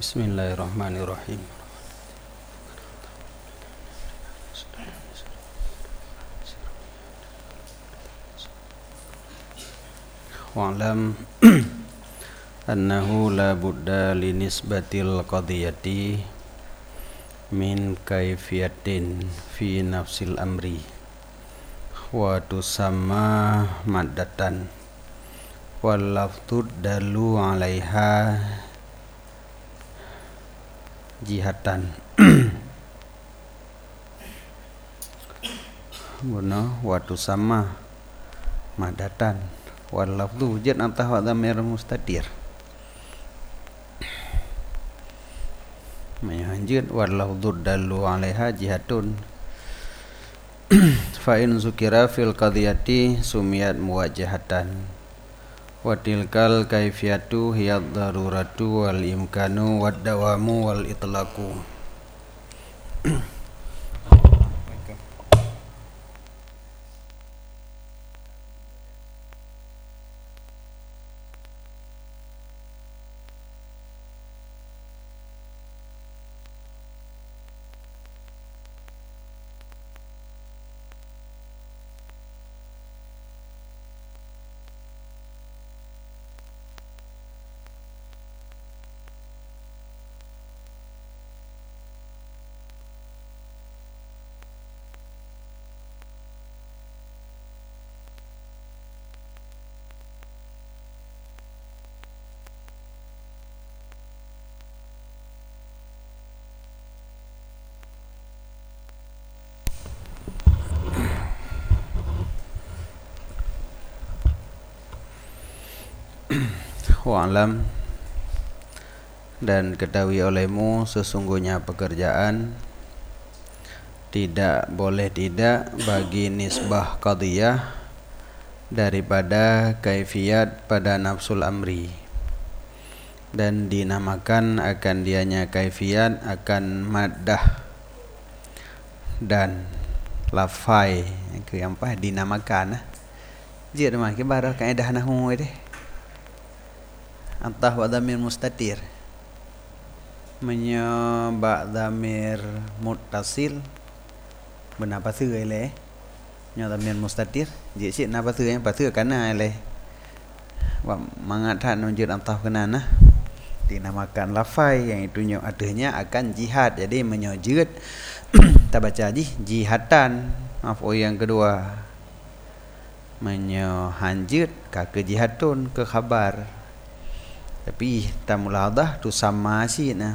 Bismillahirrahmanirrahim. Wa'lam annahu la budda li nisbatil qadiyati min kaifiyatin fi nafsil amri wa tusamma maddatan wal lafdud dalu 'alaiha jihatan guna wa tusamma maddatan wal lafdhu jad antah wa dhamir mustatir mayanjid wal lafdhu dalu 'alaiha jihatun fa in zukira fil qadiyati sumiyat muwajjahatan wa tilkal kaifiyatu hiya daruratu wal imkanu wad dawamu wal itlaqu. Wa'lam dan ketahui olehmu sesungguhnya pekerjaan tidak boleh tidak bagi nisbah qadiyah daripada kaifiyat pada nafsul amri dan dinamakan akan dianya kaifiyat akan maddah dan lafai ke yang apa dinamakan dia mah ke barah kaedah nahwu deh antah wa dhamir mustatir menyebab dhamir muttasil benar pasir le nya dhamir mustatir je sik na pasir yang pasir kana le wa mangatan menjud antah kenana dinamakan lafai yang itunya adanya akan jihad jadi menyujud kita baca jihatan maf'ul yang kedua menyohanjut ke jihadun ke khabar tapi tamuladah tu sama sih nah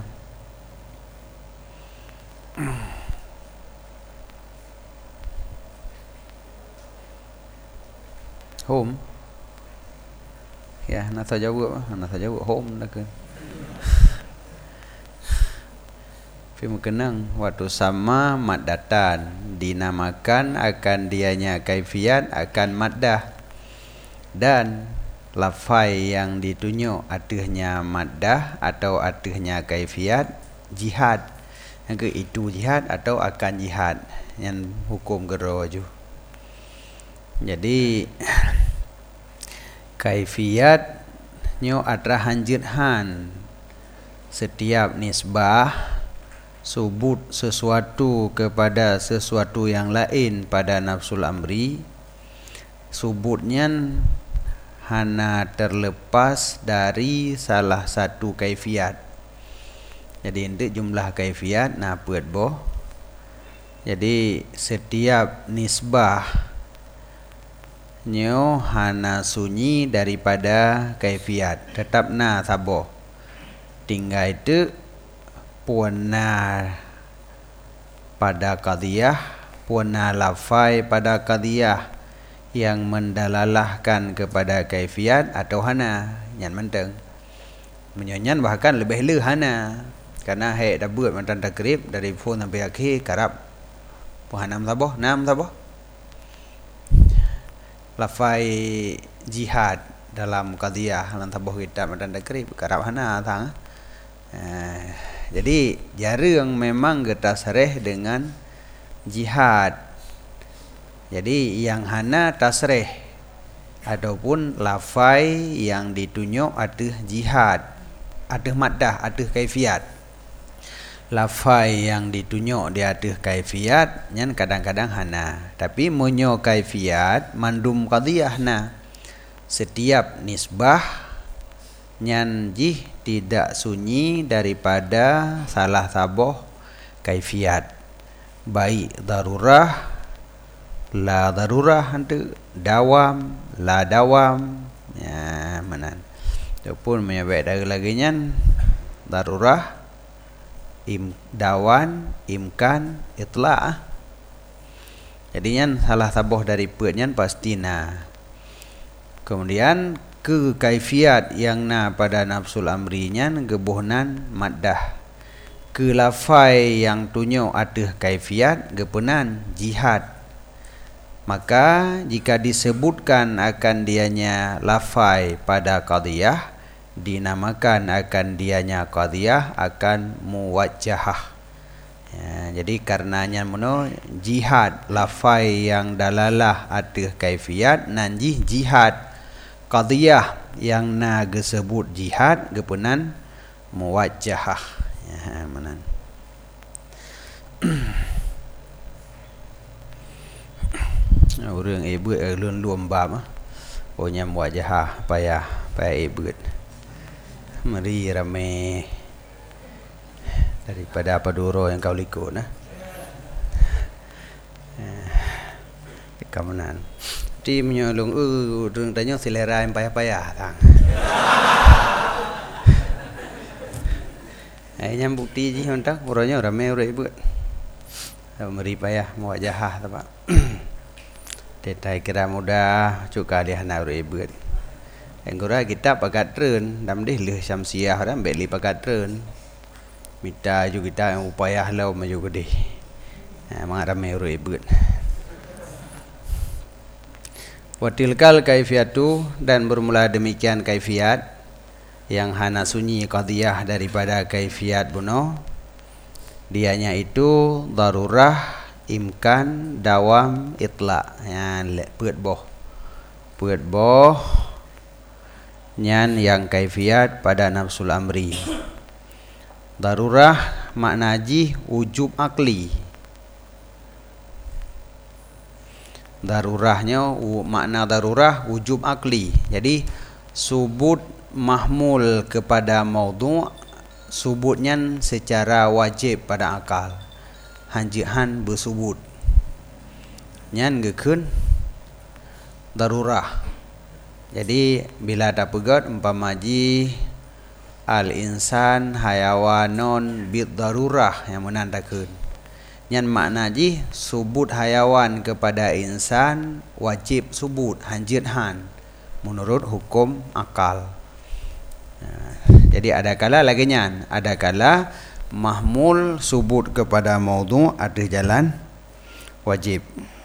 home ya nak jawab home dah ke film kenang waktu sama maddatan dinamakan akan dianya kaifiyat akan maddah dan lafai yang ditunjuk adanya maddah atau adanya kaifiyat jihad yang ke itu jihad atau akan jihad yang hukum geraju jadi kaifiyatnya adalah hanjithan setiap nisbah subut sesuatu kepada sesuatu yang lain pada nafsul amri subutnya hana terlepas dari salah satu kaifiyat. Jadi untuk jumlah kaifiyat nah buat boh. Jadi setiap nisbah nyo hana sunyi daripada kaifiyat. Tetap na saboh. Tinggal itu puana pada qadiyah, puana lafai pada qadiyah yang mendalalahkan kepada kaifiyat atau hana yang menteng menyanyian bahkan lebih le hana karena hai dah buat macam takrib dari phone sampai akhir karab puhanam saboh nam saboh lafai jihad dalam qadiyah dalam saboh kitab macam takrib karab hana tang jadi jarang memang kita sareh dengan jihad. Jadi yang hana tasrih ataupun lafai yang ditunjuk adalah jihad. ada maddah, ada kaifiat. Lafai yang ditunjuk dia ada kaifiat, nyan kadang-kadang hana. Tapi munyo kaifiat mandum qadiyah na. Setiap nisbah nyan jih tidak sunyi daripada salah saboh kaifiat. Baik darurah, la darurah, hantu dawam, la dawam. Ya, manan. Tu pun menyebut dari lagi nyan darurah, dawan, imkan, itla'. Jadi nyan salah saboh dari peutnyan pasti na. Kemudian ke kaifiat yang na pada nafsul amri nyan gebuhnan maddah. Ke lafai yang tunjuk ada kaifiat gepunan jihad. Maka jika disebutkan akan dianya lafai pada qadiyah, dinamakan akan dianya qadiyah akan muwajjahah. Ya, jadi karenanya mono jihad lafai yang dalalah ada kaifiat nanji jihad qadiyah yang na gesebut jihad gepunan muwajjahah. Ya, manan. Orang ebut lun bab oh nyam wajah payah ebut mari rame daripada paduro yang kau likut nah kamanan ti menyolong urang tanya selera yang payah-payah tang nyam bukti ji hontak orangnya rame orang ebut mari payah wajah tak Tetai kira mudah cuka dia nak ribet. Enggora kita pakat tren, dam deh leh syamsiah ram beli pakat tren. Mita juga kita yang upaya lau maju gede. Mang ramai ribet. Watilkal kaifiatu dan bermula demikian kaifiat yang hana sunyi qadiyah daripada kaifiat buno. Dianya itu darurah, imkan, dawam, itla. Yan peut boh nyan yang kaifiat pada nafsul amri. Darurah makna ji wujub akli. Darurahnya makna darurah wujub akli. Jadi subut mahmul kepada maudhu' subutnya secara wajib pada akal. Hanjihan bersubut nyan gekeun darurah. Jadi bila tak pegat umpama ji al insan hayawanon bid darurah yang menandakan nyan makna ji subut hayawan kepada insan wajib subut hanjihan menurut hukum akal. Jadi ada kala lagi nyan, ada kala mahmul subut kepada maudhu' ada jalan wajib.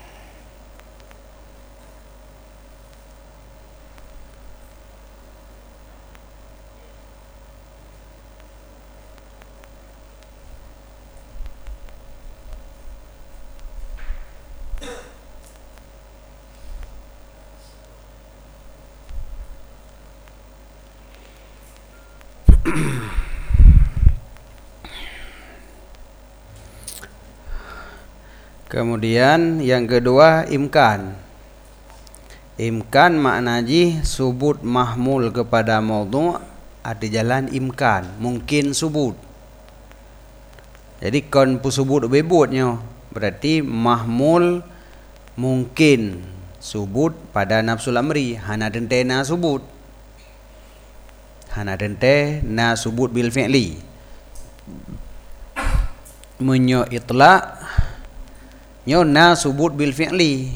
Kemudian yang kedua imkan. Imkan makna ji subut mahmul kepada maudhu' ada jalan imkan, mungkin subut. Jadi kon pusubut bebutnya berarti mahmul mungkin subut pada nafsul amri hana dente na subut. Hana dente na subut bil fi'li. Menyo itla' nyo na subut bil fi'li.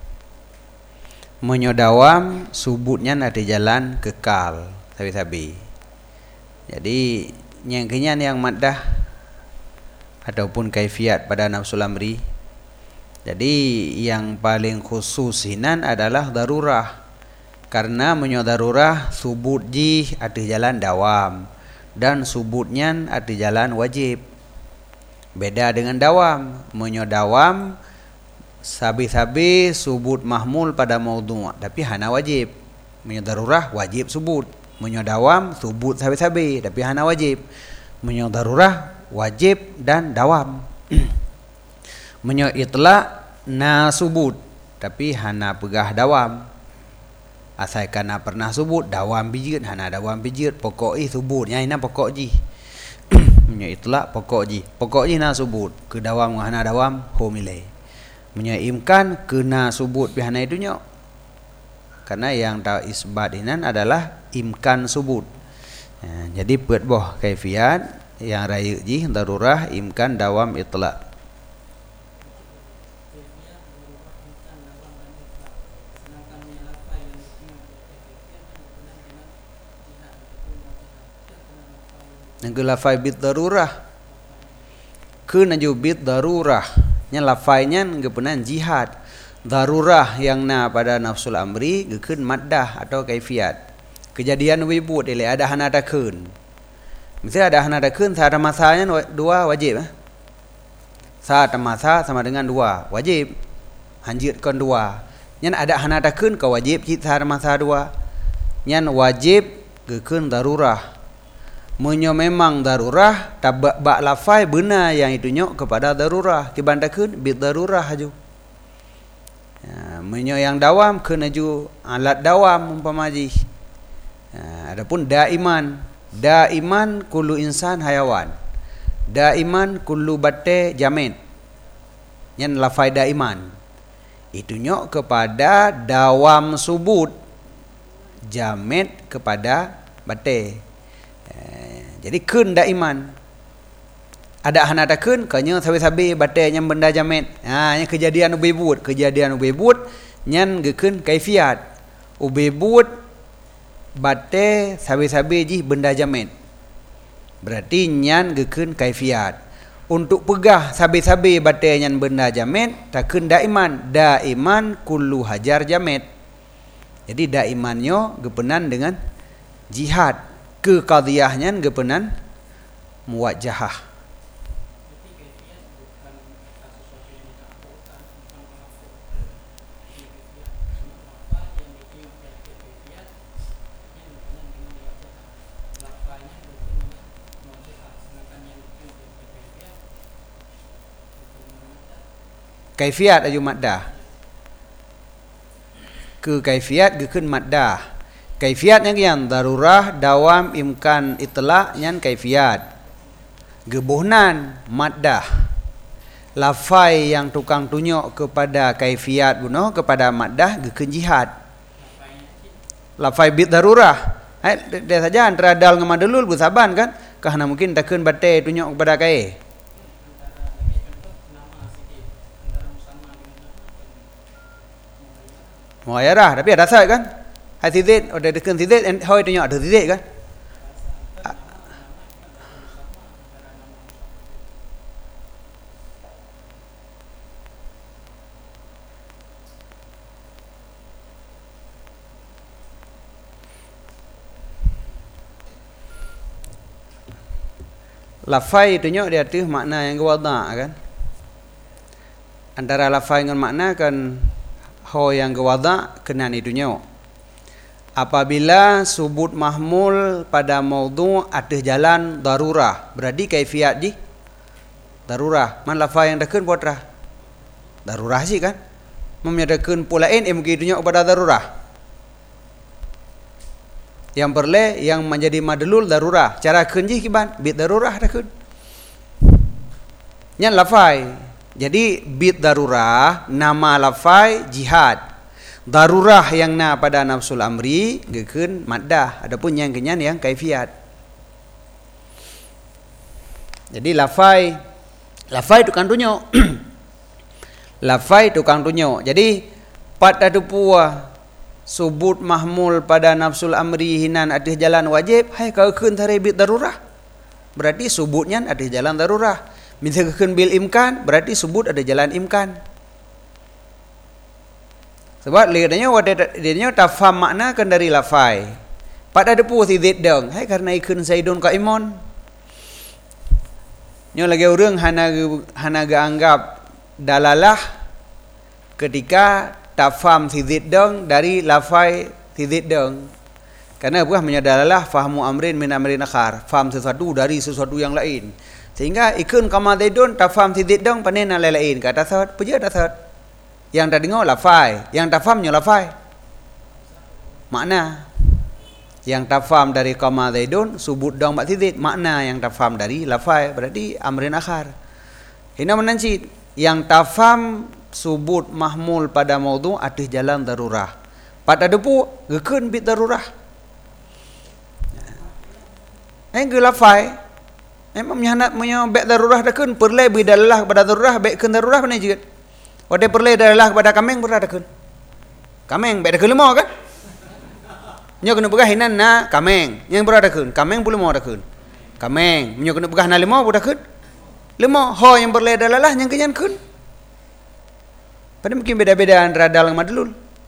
Menyo dawam subutnya ada jalan kekal sabi-sabi. Jadi yang kenyan yang maddah ataupun kaifiat pada nafsul amri. Jadi yang paling khusus hinan adalah darurah. Karena menyo darurah subut ji ada jalan dawam dan subutnya ada jalan wajib. Beda dengan dawam. Menyo dawam sabi-sabi subut mahmul pada maudhu' tapi hana wajib. Menyo darurah wajib subut. Menyo dawam subut sabi-sabi tapi hana wajib. Menyo darurah wajib dan dawam. Menyo itlaq na subut tapi hana pegah dawam. Asalkan na pernah subut dawam bijit hana dawam bijit pokok subut nya ina pokok ji. Menyo itlaq pokok ji na subut ke dawam hana dawam ho milai. Menyo imkan kena subut bihana itu nyo. Karena yang tahu isbat inan adalah imkan subut. Jadi buat boh kaifiat yang raya ji darurah imkan dawam itlaq. Yang lafai bid darurah kena ju bid darurah nya lafainya ngepenan jihad. Darurah yang na pada nafsul amri gekeun maddah atau kaifiat. Kejadian wibut ile ada hana ada keun. Misalnya ada hana ada keun satu masanya dua wajib. Satu masa sama dengan dua wajib. Hanjitkan dua. Nyan ada hana ada keun ka wajib cit satu masa dua. Nyan wajib gekeun darurah. Menyo memang darurah tabak bak lafai benar yang itu nyok kepada darurah. Kibandakeun bid darurah aju. Menyo yang dawam kena ju alat dawam umpama ji. Adapun daiman kullu insan hayawan. Daiman kullu batte jamid. Yang lafai daiman itu nyok kepada dawam subut, jamid kepada batte. Jadi kun daiman. Ada hana ada kun kanya sabi-sabi batai yang benda jamid. Nya kejadian ubebut nyan gekeun kaifiat. Ubebut batai sabi-sabi ji benda jamid. Berarti nyan gekeun kaifiat. Untuk pegah sabi-sabi batai nyan benda jamid takeun daiman kullu hajar jamid. Jadi daimannya gepenan dengan jihad. Ke qadiyahnya gepenan muwajjahah. Kaifiat aju maddah. Ke kaifiat gekeun maddah. Kaifiat yang darurah dawam imkan itlaq nyan kaifiat. Gebuhnan maddah. Lafai yang tukang tunjuk kepada kaifiat bunuh kepada maddah gekeun jihad. Lafai bid darurah. Dia saja antara dal dengan madlul bersaban kan? Karena mungkin takeun batai tunjuk kepada kai. Muayyarah tapi ada asal kan? Hai tidik ada dekeun tidik hoi tunjuk ada tidik kan? Lafai tunjuk dia tu makna yang gewada kan? Antara lafai dengan makna kan ho yang gewada kena ni tunjuk. Apabila subut mahmul pada maudhu' atas jalan darurah, berarti kaifiat ji darurah. Man lafai yang dekeun potrah darurah sih kan? Memnyatakan pulain mungkin tunjuk pada darurah. Yang perle yang menjadi madlul darurah. Cara keun ji kiban bid darurah dah keun. Nyan lafai. Jadi bid darurah nama lafai jihad. Darurah yang na pada nafsul amri gekeun maddah. Adapun yang kenyan yang kaifiat. Jadi lafai tukang tunjuk. Lafai tukang tunjuk. Jadi pat ada puah subut mahmul pada nafsul amri hinan atas jalan wajib. Hai kau keun tare bid darurah. Berarti subutnya atas jalan darurah. Misal keun bil imkan berarti subut ada jalan imkan. Sebab lihatnya wadanya tafham makna kan dari lafai. Pada ada pu sidit dong. Hai karena ikun saidun qaimun. Nyo lagi urang hana anggap dalalah ketika tafham sidit dong dari lafai sidit dong. Karena buah menyadaralah fahmu amrin min amrin akhar, faham sesuatu dari sesuatu yang lain. Sehingga ikun kama zaidun tak faham tidit dong panen lain kata sahut puja dah sahut. Yang tak dengar lafai, yang tak fahamnya lafai. Makna yang tak faham dari kama zaidun subut dong mak tidit, makna yang tak faham dari lafai berarti amrin akhar. Hina menanci yang tak faham subut mahmul pada maudhu atas jalan darurah. Pada depu gekun bit darurah. Yang lafai memang menyanat bek darurah dakun perle bidalah kepada darurah bek kun darurah mana juga. Ode perle dalah kepada kameng berada dakun. Kameng bek dakun lemah kan? Nyo kena begah hinan na kameng, yang berada dakun. Kameng pun lemah dakun. Kameng nyo kena begah na lemah pun dakun. Lemah ho yang perle dalah yang kenyan kun. Pada mungkin beda-beda antara dal dengan madlul.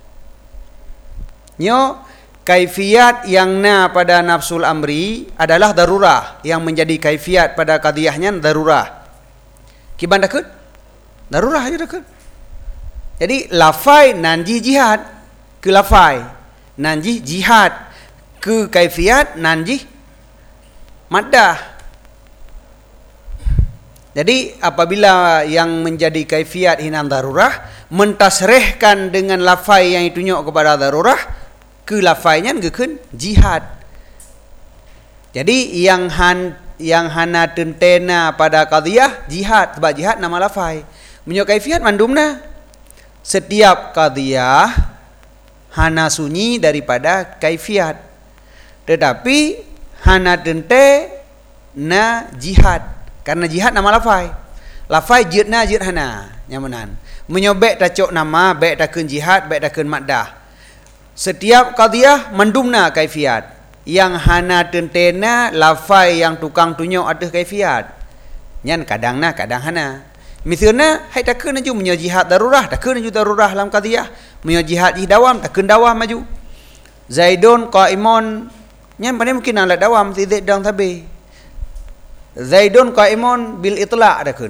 Nyo kaifiat yang na pada nafsul amri adalah darurah, yang menjadi kaifiat pada qadiyahnya darurah. Kiban dakut? Darurah aja dakut. Jadi lafai nanji jihad ke lafai, nanji jihad ke kaifiat nanji maddah. Jadi apabila yang menjadi kaifiat hinan darurah mentasrihkan dengan lafai yang ditunjuk kepada darurah, ke lafainya gekun jihad. Jadi yang hana tentena pada qadiyah jihad, sebab jihad nama lafai. Menyo kaifiat mandumna. Setiap qadiyah hana sunyi daripada kaifiat. Tetapi hana tentena jihad. Karena jihad nama lafai. Lafai jidna jid hana nyamanan. Menyo bek tacok nama, bek takun jihad, bek takun maddah. Setiap qadiyah mandumna kaifiat. Yang hana tentena lafai yang tukang tunjuk atas kaifiat. Nyan kadang na kadang hana. Misalnya hai takunaju menyo jihad darurah, takunaju darurah dalam qadiyah. Menyo jihad di dawam, takun dawam maju. Zaidun qaimun, nyan pandai mungkin alat dawam tidak dang tabe. Zaidun qaimun bil itlaq takun.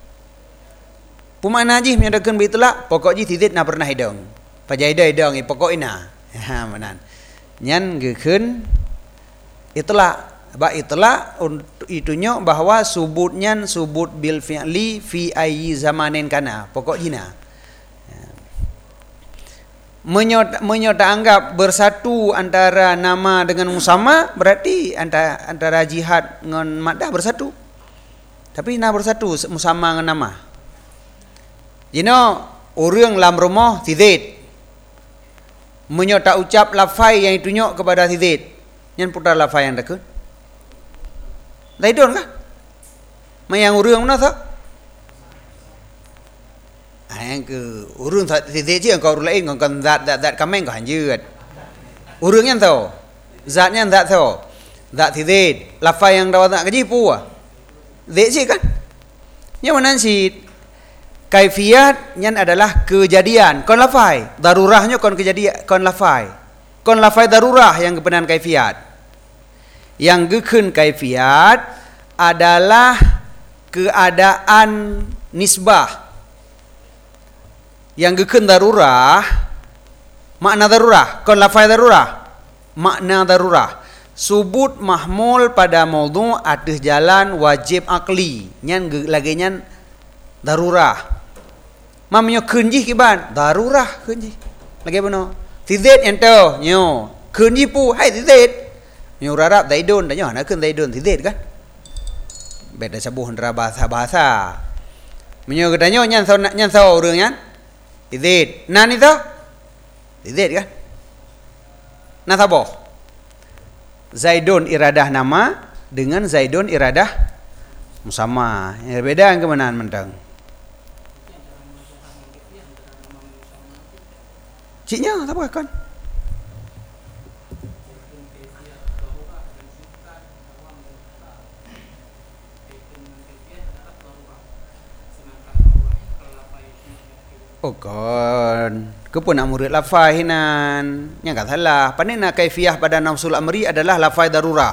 Pumana ji menyo takun bil itlaq, pokok ji tidak na pernah hidung. Pajaidai dong pokok ina. Ha manan. Nyan gekun itulah ba itulah itunya bahwa subutnya subut bil fi'li fi ayyi zamanin kana. Pokok jina. Menyo tak anggap bersatu antara nama dengan musamma berarti antara jihad dengan maddah bersatu. Tapi na bersatu musamma dengan nama. Jino orang lam rumah tidit. Menyo tak ucap lafai yang ditunjuk kepada tidit. Yang putar lafai yang dakun. Zaidun kah? Mayang urang mana tak? Yang ke urang tidit je engkau lain engkau zat kameng kau hanjut. Urang yang tahu. Zatnya zat tahu. Zat tidit. Lafai yang dapat nak kaji puah. Zat je kan? Yang mana si kaifiat nyan adalah kejadian. Kon lafai, darurahnya kon kejadian, kon lafai. Kon lafai darurah yang kebenaran kaifiat. Yang gekun kaifiat adalah keadaan nisbah. Yang gekun darurah, makna darurah, kon lafai darurah, makna darurah. Subut mahmul pada maudhu atas jalan wajib akli. Nyan lagi nyan darurah. Mamnyo kunji kiban darurah kunji. Lagi apa tidit yang tahu nyo kunji pu hai tidit. Nyo rarap zaidun tanya nak kun zaidun tidit kan. Beda sabuh ndra bahasa. Menyo katanya nyan sau urang nyan tidit. Nan itu tidit kan. Nah sabo. Zaidun iradah nama dengan zaidun iradah musamma. Yang beda yang kemenaan mentang. Ciknya apa kan? Oh kan. Kepun nak murid lafai hinan. Yang kata salah. Panina kaifiyah pada nafsul amri adalah lafai darurah.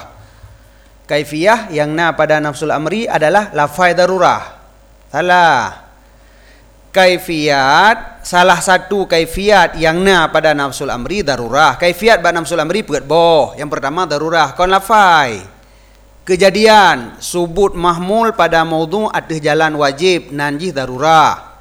Kaifiyah yang na pada nafsul amri adalah lafai darurah. Salah. kaifiat, salah satu kaifiat yang na pada nafsul amri darurah. Kaifiat pada nafsul amri peut boh. Yang pertama darurah. Kon lafai. Kejadian subut mahmul pada maudhu atas jalan wajib nanjih darurah.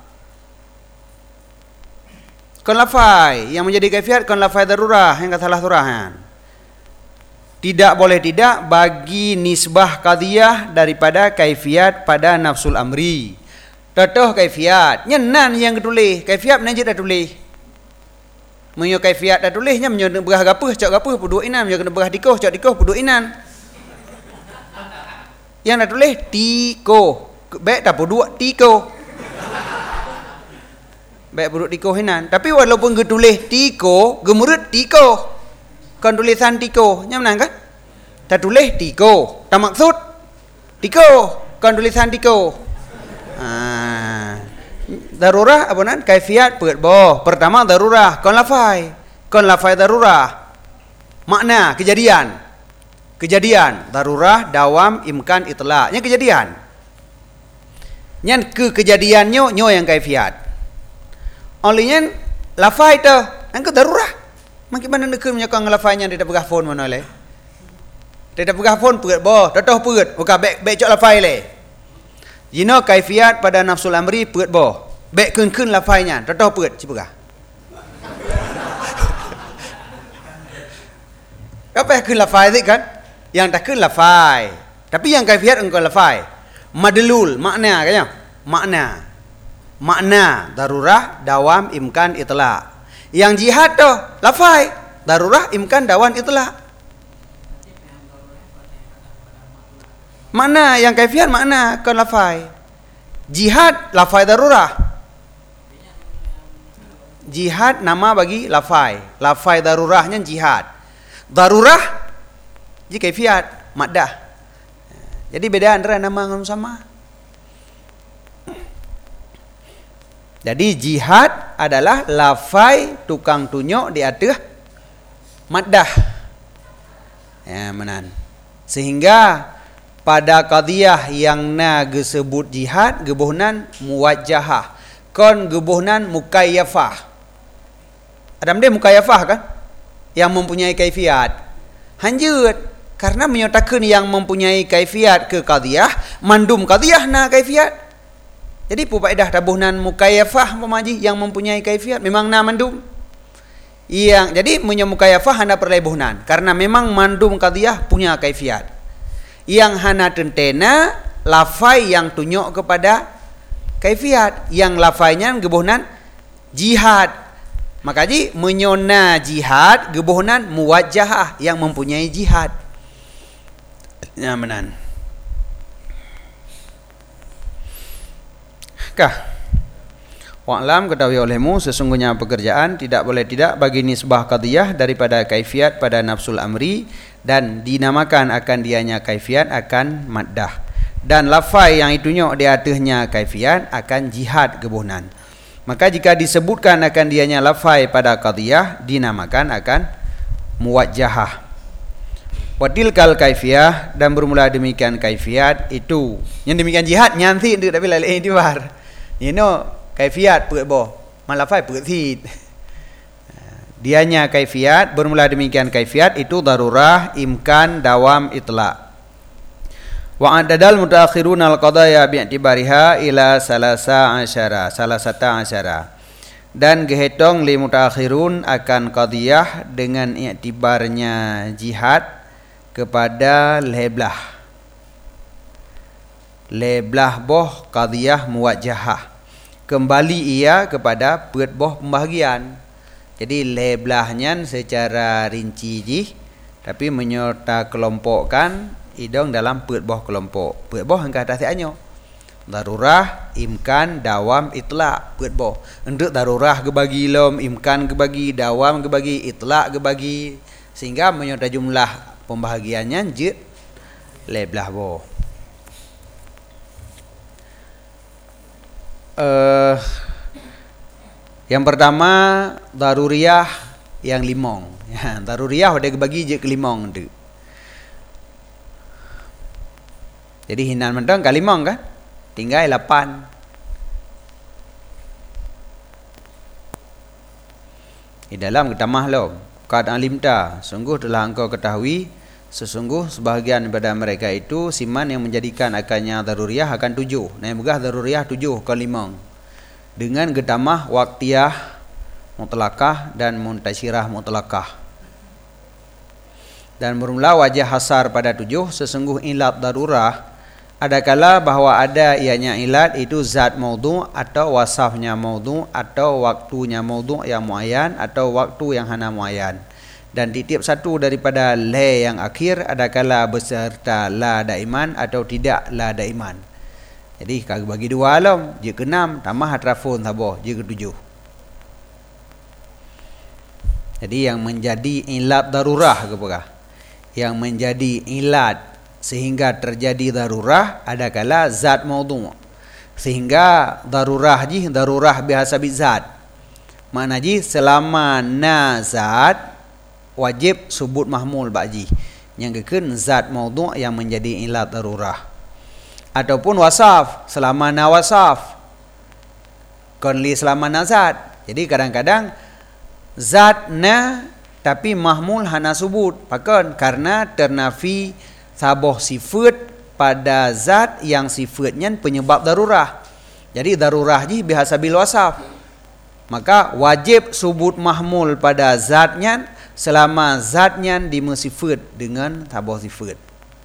Kon lafai yang menjadi kaifiat kon lafai darurah yang kata salah surahan. Tidak boleh tidak bagi nisbah qadiyah daripada kaifiat pada nafsul amri. Totoh kaifiat nyenan yang ketulis kaifiat menajid dah tulis menyo kaifiat dah tulisnya menyo berah gapuh cak gapuh puduk inan menyo kena berah dikoh cak dikoh puduk inan yang dah tulis tiko baik tak puduk tiko baik puduk tiko inan tapi walaupun ketulis tiko gemurut tiko kan tulisan tiko nya menang kan tak tulis tiko tak maksud tiko kan tulisan tiko. Darurah apa nan kaifiat peut boh. Pertama darurah kon lafai darurah. Makna kejadian darurah dawam imkan itlaq. Nya kejadian. Nyan ke kejadiannya nyo yang kaifiat. Olehnya lafai tu angka darurah. Makin mana nak menyokong lafainya dia pegang phone mana le. Dia pegang phone peut boh, totoh peut, bukan baik cok lafai le. Jino kaifiat pada nafsul amri peut boh. Baik kun lafainya, totoh peut cipegah. Apa yang kun lafai tu kan? Yang tak kun lafai. Tapi yang kaifiat engkau lafai. Madlul, makna kayaknya. Makna darurah dawam imkan itlaq. Yang jihad tu lafai, darurah imkan dawam itlaq. Makna yang kaifiat makna kon lafai. Jihad lafai darurah. Jihad nama bagi lafai. Lafai darurahnya jihad. Darurah ji kaifiat maddah. Jadi beda antara nama dengan sama. Jadi jihad adalah lafai tukang tunjuk di atas maddah. Ya menan. Sehingga pada qadiyah yang na gesebut jihad gebuhnan muwajjahah kon gebuhnan mukayyafah. Adam dia mukayyafah kan yang mempunyai kaifiat hanjut karena menyatakan yang mempunyai kaifiat ke qadiyah mandum qadiyah na kaifiat. Jadi faedah tabuhnan mukayyafah pemaji yang mempunyai kaifiat memang na mandum. Yang jadi mukayyafah hana perlebuhnan karena memang mandum qadiyah punya kaifiat. Yang hana tentena lafai yang tunjuk kepada kaifiat, yang lafainya gebuhnan jihad. Maka ji menyona jihad gebuhnan muwajjahah yang mempunyai jihad. Ya menan. Kah? Wa'lam ketahui olehmu sesungguhnya pekerjaan tidak boleh tidak bagi nisbah qadiyah daripada kaifiat pada nafsul amri dan dinamakan akan dianya kaifiat akan maddah. Dan lafai yang itunya di atasnya kaifiat akan jihad gebuhnan. Maka jika disebutkan akan dianya lafai pada qadiyah dinamakan akan muwajjahah. Watilkal kaifiyah dan bermula demikian kaifiat itu. Yang demikian jihad nyanti ndak tapi lain diwar. Kaifiat peut boh, malafai peut hit. Dianya kaifiat bermula demikian kaifiat itu darurah imkan dawam itlaq. Wa adadal mutaakhirun al-qadaya bi'tibariha ila salasata asyara. Dan gehetong li mutaakhirun akan qadiyah dengan i'tibarnya jihad kepada leblah boh qadiyah muwajjahah. Kembali ia kepada peut boh pembahagian. Jadi leblahnya secara rinci ji, tapi menyerta kelompokkan idong dalam peut boh kelompok. Peut boh angka atas anyo. Darurah, imkan, dawam, itlaq, peut boh. Untuk darurah gebagi lom, imkan gebagi, dawam gebagi, itlaq gebagi, sehingga menyerta jumlah pembahagiannya je leblah boh. Yang pertama daruriyah yang limong. Ya, daruriyah udah bagi je ke limong tu. Jadi hinan mentang ke limong kan? Tinggal 8. Di dalam ketamah lo, qad alimta, sungguh telah engkau ketahui, sesungguh sebahagian daripada mereka itu siman yang menjadikan akannya daruriyah akan 7. Nah, begah daruriyah 7 ke 5. Dengan getamah waqtiyah mutlaqah dan muntasyirah mutlaqah. Dan bermula wajah hasar pada 7, sesungguh ilat darurah adakala bahawa ada ianya ilat itu zat maudhu' atau wasafnya maudhu' atau waktunya maudhu' yang muayyan atau waktu yang hana muayyan. Dan tiap satu daripada la yang akhir adakala beserta la daiman atau tidak la daiman. Jadi kalau bagi dua alam, je ke-6 tambah atrafun sabah, je ke-7. Jadi yang menjadi ilat darurah ke apa? Yang menjadi ilat sehingga terjadi darurah adakala zat maudhu'. Sehingga darurah bihasabi zat. Makna ji selama na zat wajib subut mahmul ba'ji. Yang keken zat maudhu' yang menjadi ilat darurah. Ataupun wasaf, selama na wasaf. Konli selama na zat. Jadi kadang-kadang zat na tapi mahmul hana subut. Pakon karena ternafi sabah sifat pada zat yang sifatnya penyebab darurah. Jadi darurah ji bihasabil wasaf. Maka wajib subut mahmul pada zatnya selama zatnya dimesifat dengan sabah sifat.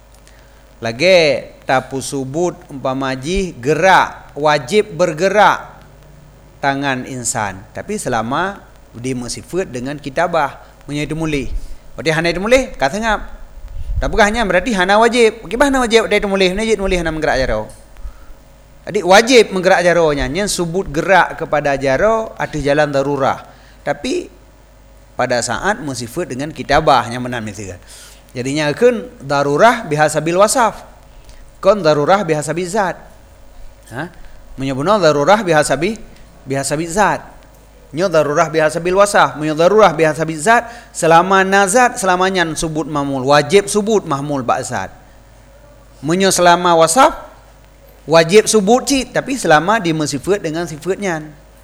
Lagi tapu subut umpama ji gerak, wajib bergerak tangan insan. Tapi selama dimesifat dengan kitabah, punya itu mulih. Berarti hana itu mulih, kata ngap. Tak hanya berarti hana wajib. Bagaimana hana wajib dia itu mulih? Najid mulih hana menggerak jaro. Adik wajib menggerak jaronya. Yang sebut gerak kepada jaro ada jalan darurah. Tapi pada saat musifat dengan kitabah yang benar mestikan. Jadinya kan darurah bihasabil wasaf. Kon darurah bihasabi zat. Menyebutnya darurah bihasabi zat. Nyo darurah bihasabil wasaf, menyo darurah bihasabil zat, selama nazat selamanya subut mahmul, wajib subut mahmul ba'zat. Menyo selama wasaf wajib subut cik, tapi selama dimesifat dengan sifatnya.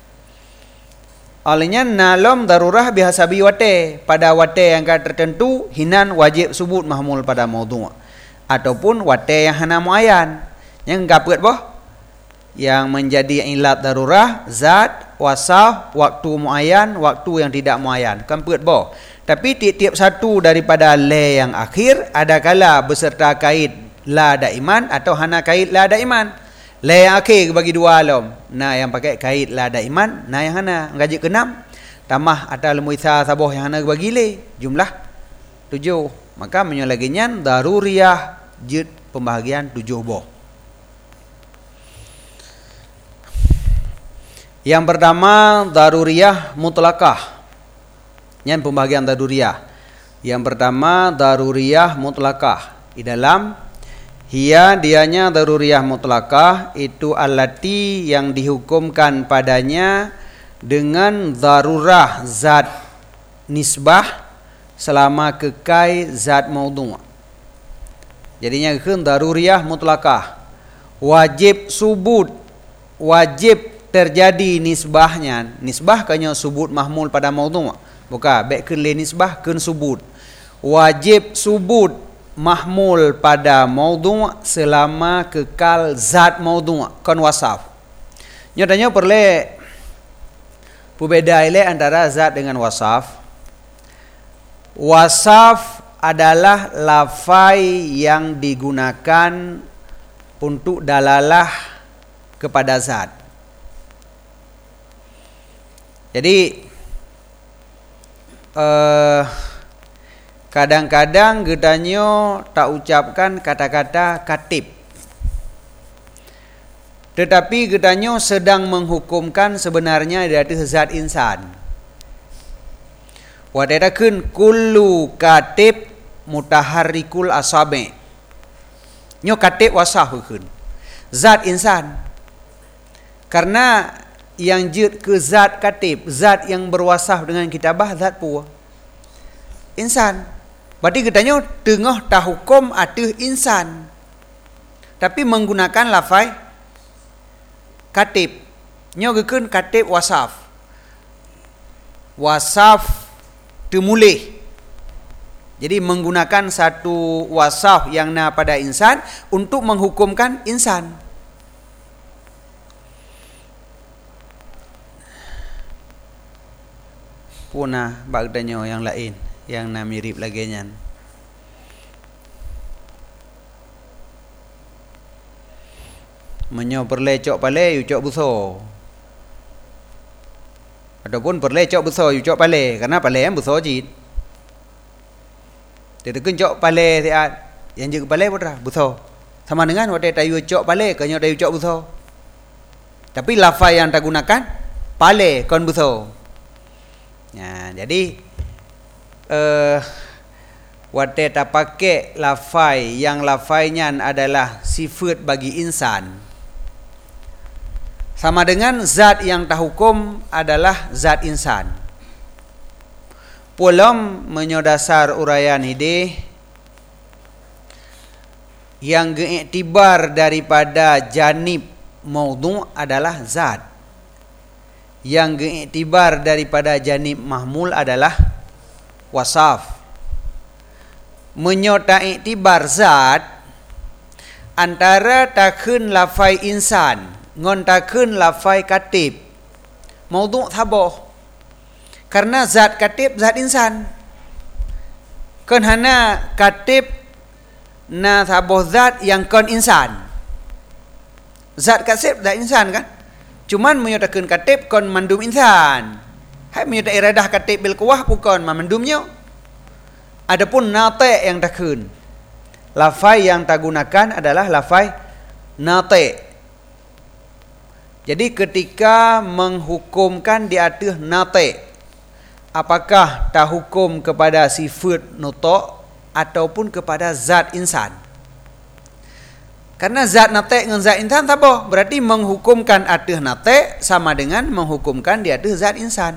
Olehnya nalam darurah bihasabi wate, pada wate yang tertentu hinan wajib subut mahmul pada maudhu'. Ataupun wate yang hana muayyan. Yang gapet boh? Yang menjadi ilat darurah, zat, wasaf, waktu muayyan, waktu yang tidak muayyan. Kan put boh. Tapi tiap-tiap satu daripada la yang akhir adakala beserta kait la daiman atau hana kait la daiman. La yang akhir bagi dua alam. Nah yang pakai kait la daiman, nah yang hana. Gaji ke-6 tambah atau lemuisa sabah yang hana bagi le jumlah 7. Maka menyolaginya daruriyah jid pembahagian 7 boh. Yang pertama daruriyah mutlaqah. Yang pembahagian daruriyah. Yang pertama daruriyah mutlaqah. Di dalam dianya daruriyah mutlaqah itu allati yang dihukumkan padanya dengan darurah zat nisbah selama kekai zat maudhu'. Jadinya kan daruriyah mutlaqah. Wajib subut, wajib terjadi nisbahnya. Nisbah kanya subut mahmul pada maudhu'. Bukan baik kun le nisbah kun subut. Wajib subut mahmul pada maudhu' selama kekal zat maudhu' kon wasaf. Nyatanya perle berbeza ile antara zat dengan wasaf. Wasaf adalah lafai yang digunakan untuk dalalah kepada zat. Jadi kadang-kadang gedanyo tak ucapkan kata-kata katib. Tetapi gedanyo sedang menghukumkan sebenarnya dari zat insan. Wadadakun kullu katib mutaharrikul asabi. Nyo katib wasaf kun. Zat insan. Karena yang jid ke zat katib, zat yang berwasaf dengan kitabah, zat pua insan. Berarti katanya tengah tahukum atuh insan, tapi menggunakan lafai katib. Nyo gekun katib wasaf. wasaf temulih. Jadi menggunakan satu wasaf yang na pada insan untuk menghukumkan insan. Punah bagdanyo yang lain yang na mirip lagi nyan. Menyo perlecok pale ucok buso. Ataupun perlecok buso ucok pale karena pale yang buso jid. Dia kencok pale tiat yang juga pale putra buso. Sama dengan waktu tayu ucok pale kenyo tayu ucok buso. Tapi lafaz yang tak gunakan pale kon buso. Ya, jadi waktu tak pakai lafaz yang lafaznya adalah sifat bagi insan. Sama dengan zat yang tak hukum adalah zat insan. Pulam menyodasar uraian ini yang geiktibar daripada janib maudhu' adalah zat. Yang geiktibar daripada janib mahmul adalah wasaf. Menyota iktibar zat antara takun lafai insan ngon takun lafai katib maudhu' thaboh. Karena zat katib zat insan. Kerana katib na thaboh zat yang kon insan. Zat katib zat insan kan? Cuman menyatakan katib kon mandum insan. Hai menyatakan iradah katib bil kuwah bukan mandumnya. Adapun nate yang takun. Lafai yang tak gunakan adalah lafai nate. Jadi ketika menghukumkan di atas nate, apakah tak hukum kepada sifat nutuk ataupun kepada zat insan? Karena zat nate dengan zat insan tak apa. Berarti menghukumkan atas nate sama dengan menghukumkan di atas zat insan.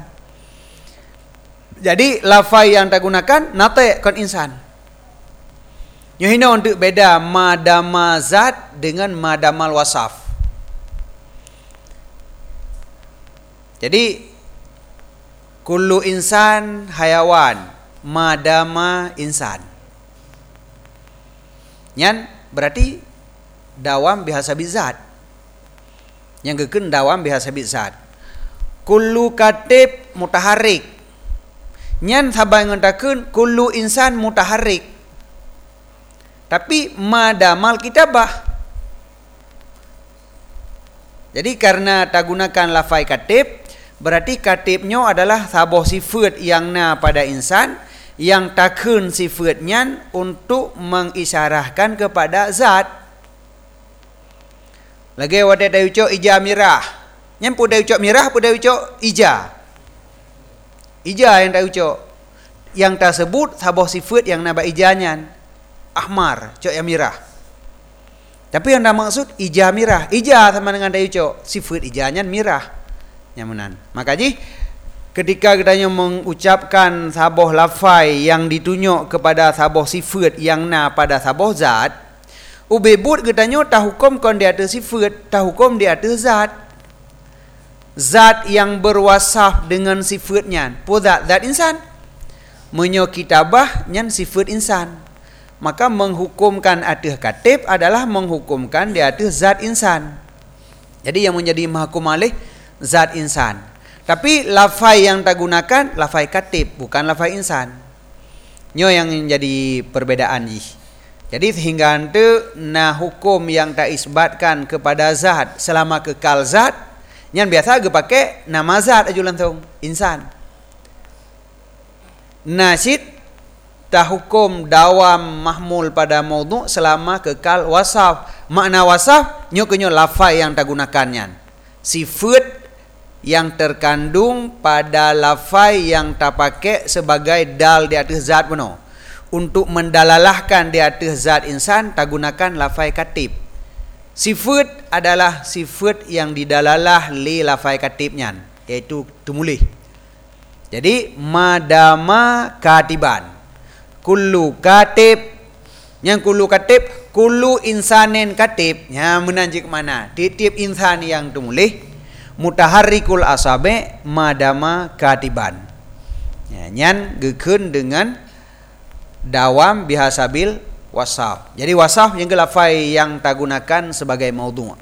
Jadi lafaz yang tak gunakan nate kon insan. Yohina untuk beda madama zat dengan madamal wasaf. Jadi kullu insan hayawan madama insan. Nyan berarti dawam bihasa bizat. Yang keken dawam bihasa bizat. Kullu katib mutaharrik. Nyan sabai ngontakun kullu insan mutaharrik. Tapi madamal kitabah. Jadi karena tak gunakan lafai katib, berarti katibnya adalah saboh sifat yang na pada insan yang takun sifatnya untuk mengisyarahkan kepada zat. Lagi wadah dah ucap ija mirah. Yang pun dah ucap mirah pun dah ucap ija. Ija yang dah ucap. Yang tersebut saboh sifat yang na ijanya ahmar, cok yang mirah. Tapi yang dah maksud ija mirah. Ija sama dengan dah ucap sifat ijanya mirah. Nyamunan. Makanya ketika kita mengucapkan saboh lafai yang ditunjuk kepada saboh sifat yang na pada saboh zat, ubebut kita tak hukum kon di atas sifat, tak hukum di atas zat. Zat yang berwasaf dengan sifatnya, podat zat insan. Menyo kitabah nyan sifat insan. Maka menghukumkan atas katib adalah menghukumkan di atas zat insan. Jadi yang menjadi mahkum alih zat insan. Tapi lafai yang tak gunakan lafai katib, bukan lafai insan. Nyo yang jadi perbedaan ni. Jadi sehingga ante na hukum yang tak isbatkan kepada zat selama kekal zat, nyan biasa ge pakai nama zat aja lantung insan. Nasid tak hukum dawam mahmul pada maudhu' selama kekal wasaf. Makna wasaf nyo kenyo lafai yang tak gunakannya. Sifat yang terkandung pada lafai yang tak pakai sebagai dal di atas zat benar. Untuk mendalalahkan di atas zat insan tak gunakan lafai katib. Sifat adalah sifat yang didalalah li lafai katibnya, iaitu temulih. Jadi madama katiban. Kullu katib. Yang kullu katib, kullu insanin katib. Ya menanjik mana? Tiap insan yang temulih mutaharrikul asabe madama katiban. Ya, nyan gekun dengan dawam bihasabil wasaf. Jadi wasaf yang lafai yang tak gunakan sebagai maudhu'.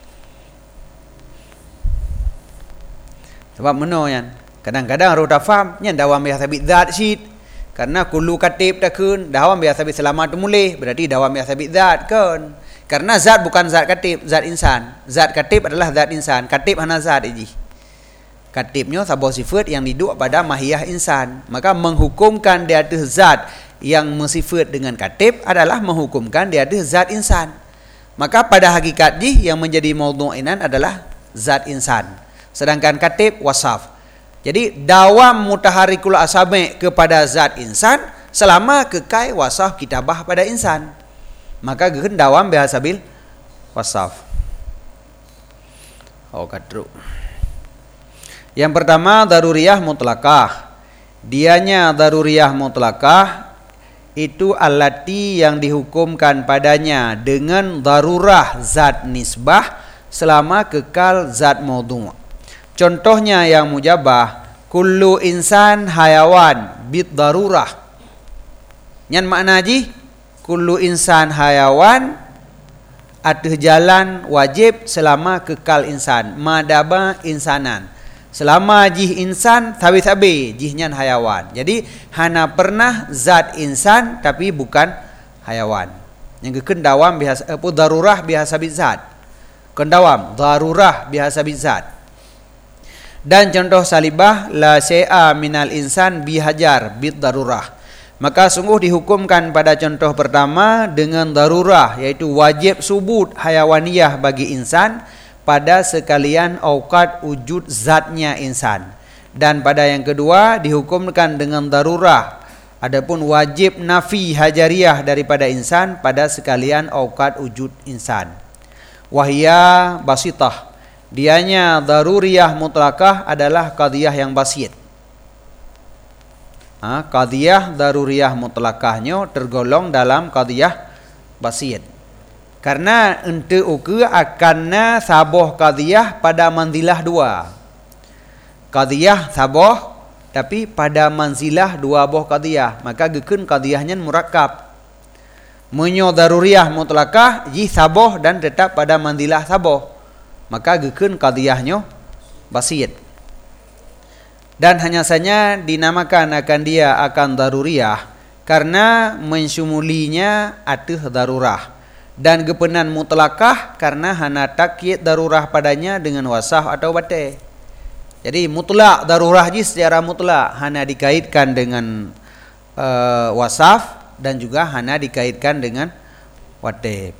Sebab mana yan? Kadang-kadang orang tak faham, nyan dawam bihasabil zat syid. Karena kullu katib takun, dawam bihasabil selamat mulih, berarti dawam bihasabil zat kan. Karena zat bukan zat katib, zat insan. Zat katib adalah zat insan. Katib hana zat ini. Katibnya sebuah sifat yang duduk pada mahiyah insan. Maka menghukumkan di atas zat yang bersifat dengan katib adalah menghukumkan di atas zat insan. Maka pada hakikat yang menjadi maudhu'inan adalah zat insan. Sedangkan katib wasaf. Jadi dawam mutaharikul asabi' kepada zat insan selama kekai wasaf kitabah pada insan. Maka gen dawam bihasabil wasaf. Kadru. Yang pertama daruriyah mutlaqah. Dianya daruriyah mutlaqah itu allati yang dihukumkan padanya dengan darurah zat nisbah selama kekal zat maudhu'. Contohnya yang mujabah, kullu insan hayawan bid darurah. Nyan makna ji? Kullu insan hayawan atau jalan wajib selama kekal insan. Madaba insanan. Selama jih insan tabi-tabi jihnya hayawan. Jadi hana pernah zat insan tapi bukan hayawan. Yang kendawam biasa darurah biasa bizat. Kendawam darurah biasa bizat. Dan contoh salibah la syai'a minal insan bihajar bid darurah. Maka sungguh dihukumkan pada contoh pertama dengan darurah, yaitu wajib subut hayawaniyah bagi insan pada sekalian auqat wujud zatnya insan. Dan pada yang kedua dihukumkan dengan darurah, adapun wajib nafi hajariyah daripada insan pada sekalian auqat wujud insan. Wahya basitah. Dianya daruriyah mutlaqah adalah qadiyah yang basit. Qadiyah daruriyah mutlaqahnya tergolong dalam qadiyah basit. Karena ente uke akanna saboh qadiyah pada manzilah dua. Qadiyah saboh tapi pada manzilah dua boh qadiyah. Maka gekun qadiyahnya murakkab. Menyo daruriyah mutlaqah ji saboh dan tetap pada manzilah saboh. Maka gekun qadiyahnya basit. Dan hanya saja dinamakan akan dia akan daruriyah karena mensyumulinya atuh darurah. Dan gepenan mutlakah karena hana takyid darurah padanya dengan wasaf atau batai. Jadi mutlak darurah ji secara mutlak hana dikaitkan dengan wasaf dan juga hana dikaitkan dengan batai.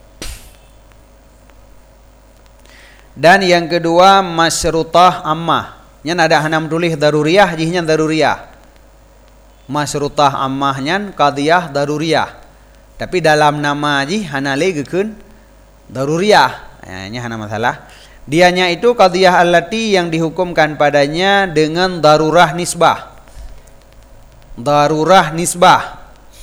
Dan yang kedua masyrutah ammah. Nyan ada hana tulis daruriyah jihnya daruriyah. Masyrutah ammah nyan qadiyah daruriyah. Tapi dalam nama ji hana le gekun daruriyah. Nya hana masalah. Dianya itu qadiyah allati yang dihukumkan padanya dengan darurah nisbah. Darurah nisbah.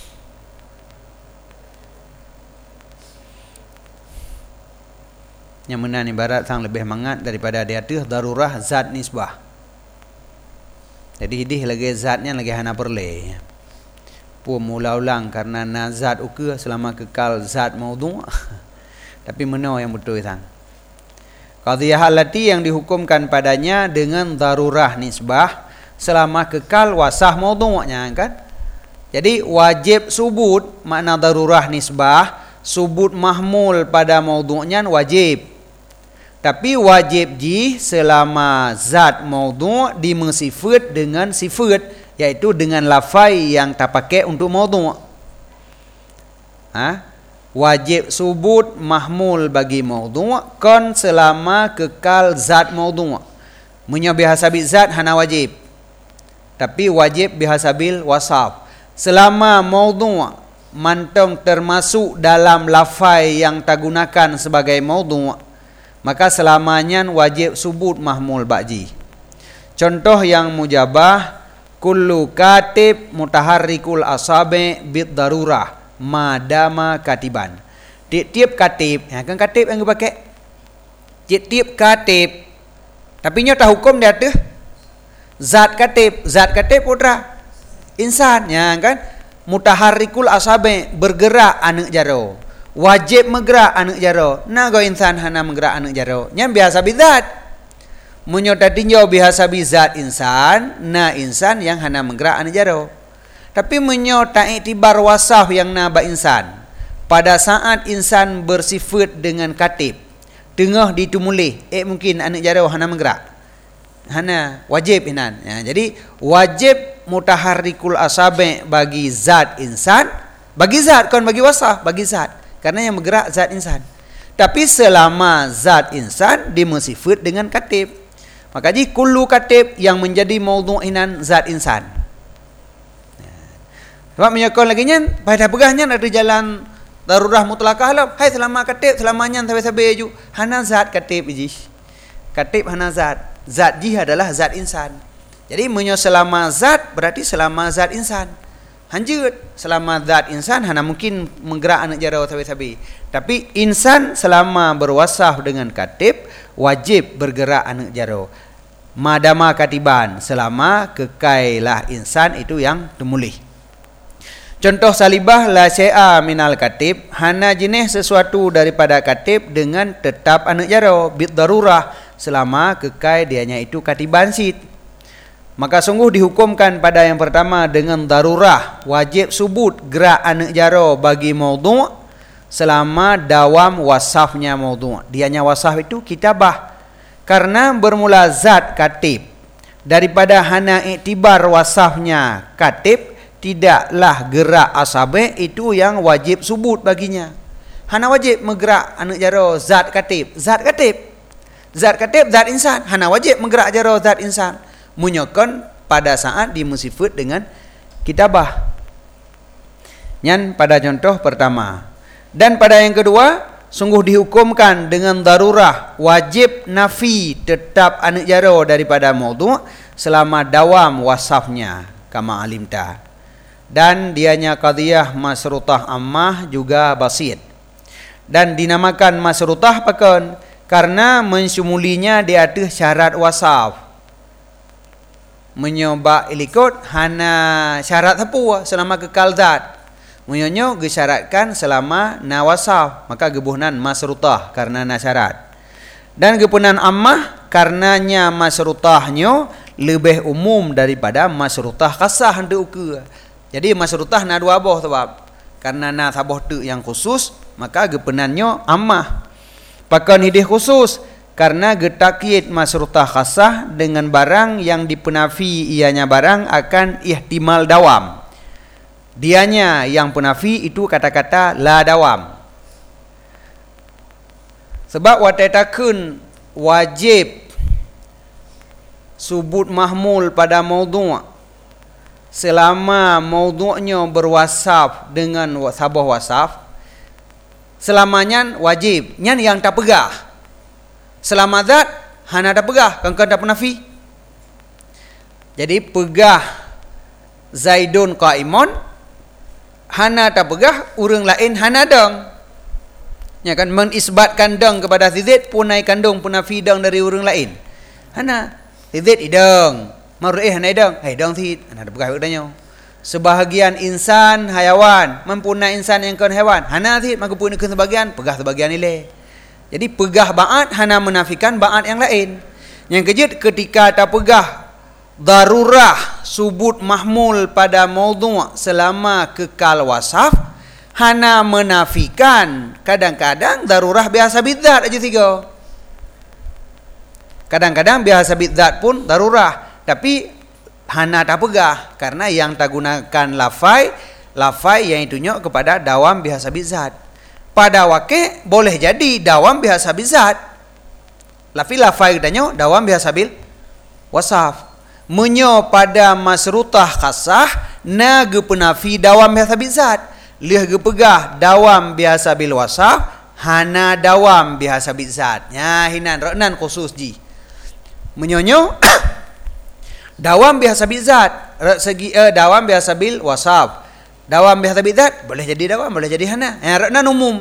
Yang menan ibarat sang lebih mangat daripada dia tu darurah zat nisbah. Jadi hidih lagi zatnya lagi hana perle. Pu mula ulang karena nazat uke selama kekal zat maudhu'. Tapi mana yang betul sang? Qadiyah allati yang dihukumkan padanya dengan darurah nisbah selama kekal wasah maudhu'nya kan? Jadi wajib subut makna darurah nisbah, subut mahmul pada maudhu'nya wajib. Tapi wajib ji selama zat maudhu' dimensifat dengan sifat, yaitu dengan lafai yang tak pakai untuk maudhu'. Wajib subut mahmul bagi maudhu' kon selama kekal zat maudhu'. Munya bihasabil zat hana wajib. Tapi wajib bihasabil wasaf. Selama maudhu' mantong termasuk dalam lafai yang tak gunakan sebagai maudhu', maka selamanya wajib subut mahmul ba'ji. Contoh yang mujabah, kullu katib mutaharrikul asabi bid darurah madama katiban. Tiap-tiap katib, kan katib yang dipakai. Tiap-tiap katib. Tapi nya tak hukum dia tu. Zat katib putra. insan ya kan, mutaharrikul asabi bergerak anak jaro, wajib menggerak anak jaro, nago insan hana menggerak anak jaro nya biasa bizat menyota tinjau biasa bizat insan na insan yang hana menggerak anak jaro. Tapi menyota iktibar wasaf yang naba insan pada saat insan bersifat dengan katib tengah ditumulih mungkin anak jaro hana menggerak, hana wajib inan ya, jadi wajib mutaharrikul asabi bagi zat insan, bagi zat kon bagi wasaf, bagi zat karena yang bergerak zat insan. Tapi selama zat insan dimsifat dengan katib, maka ji kullu katib yang menjadi maudhu'inan zat insan. Sebab menyokong lagi nya pada pegahnya ada jalan darurah mutlakah lah. Hai selama katib selamanya sampai ju hana zat katib ji. Katib hana zat. Zat ji adalah zat insan. Jadi selama zat berarti selama zat insan. Hanjut selama zat insan hana mungkin menggerak anak jara sabi-sabi. Tapi insan selama berwasaf dengan katib wajib bergerak anak jara. Madama katiban selama kekailah insan itu yang temulih. Contoh salibah la syai'a minal katib, hana jenis sesuatu daripada katib dengan tetap anak jaro bid darurah selama kekai dianya itu katiban sid. Maka sungguh dihukumkan pada yang pertama dengan darurah wajib subut gerak anak jaro bagi maudhu' selama dawam wasafnya maudhu'. Dianya wasaf itu kitabah karena bermula zat katib daripada hana iktibar wasafnya katib, tidaklah gerak asabe itu yang wajib subut baginya. Hana wajib menggerak anak jaro zat katib, zat katib. Zat katib zat insan, hana wajib menggerak jaro zat insan. Munyokon pada saat dimusifat dengan kitabah. Nyan pada contoh pertama. Dan pada yang kedua, sungguh dihukumkan dengan darurah wajib nafi tetap anak jaro daripada maudhu' selama dawam wasafnya kama alimta. Dan dianya qadiyah masrutah ammah juga basit. Dan dinamakan masrutah pakon karena mensumulinya di atas syarat wasaf. Menyoba ilikut hana syarat apa selama kekal zat. Menyonyo gesyaratkan selama na wasaf, maka gebuhnan masrutah karena na syarat. Dan gepunan ammah karenanya masrutahnya lebih umum daripada masrutah kasah hendak ukur. Jadi masrutah na dua boh sebab karena na saboh tu yang khusus maka gepenannya ammah. Pakan hidih khusus karena getakyid masrutah khasah dengan barang yang dipenafi ianya barang akan ihtimal dawam. Dianya yang penafi itu kata-kata la dawam. Sebab watatakun wajib subut mahmul pada maudhu' selama maudhu'nya berwasaf dengan sabah wasaf, selamanya wajib. Nyan yang tak pegah. Selama zat hana tak pegah, kan tak penafi. Jadi pegah Zaidun qaimun, hana tak pegah urang lain hana dang. Ya kan menisbatkan dang kepada Zaid punai kandung penafi dang dari urang lain. Hana Zaid idang. Mar'ih hana idang, dang thi hana pegah udanya. Sebahagian insan hayawan mempunyai insan yang kon hewan, hana thi maka punya sebagian, pegah sebagian ile. Jadi pegah ba'at hana menafikan ba'at yang lain. Yang kejut ketika tak pegah darurah subut mahmul pada maudhu' selama kekal wasaf, hana menafikan kadang-kadang darurah biasa bidzat aja tiga. Kadang-kadang biasa bidzat pun darurah. Tapi hana tak pegah karena yang tak gunakan lafai yang itunya kepada dawam biasa bizat. Pada wakil boleh jadi dawam biasa bizat. Lafai katanya dawam biasa bil wasaf. Menyo pada masrutah khasah na gepenafi dawam biasa bizat. Liah gepegah dawam biasa bil wasaf, hana dawam biasa bizat. Nya hinan raknan khusus ji. Menyonyo dawam biasa bizat, segi dawam biasa bil wasaf. Dawam biasa bizat boleh jadi dawam, boleh jadi hana. Raknan umum.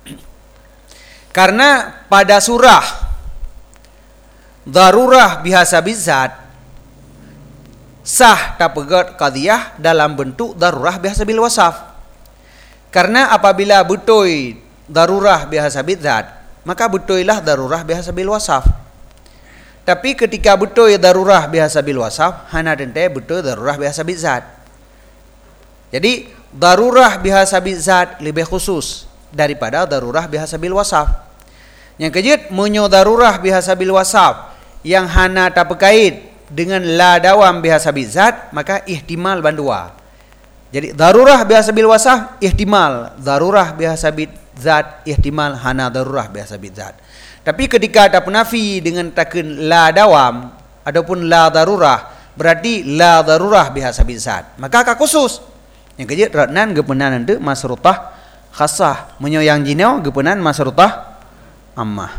Karena pada surah darurah biasa bizat sah tapegat qadiyah dalam bentuk darurah bihasabil wasaf. Karena apabila betul darurah bihasabil zat, maka betullah darurah bihasabil wasaf. Tapi ketika betul darurah bihasabil wasaf, hana dente betul darurah bihasabil zat. Jadi darurah bihasabil zat lebih khusus daripada darurah bihasabil wasaf. Yang kejut, munyo darurah bihasabil wasaf yang hana tak berkait dengan la dawam bihasabil zat, maka ihtimal bandua. Jadi darurah bihasabil wasaf ihtimal, darurah bihasabil zat ihtimal hana darurah bihasabil zat. Tapi ketika ada penafi dengan takun la dawam ataupun la darurah, berarti la darurah bihasabil zat, maka ka khusus. Yang kejut ratnan gepenan ande masrutah khasah, menyo yang jinau gepenan masrutah ammah.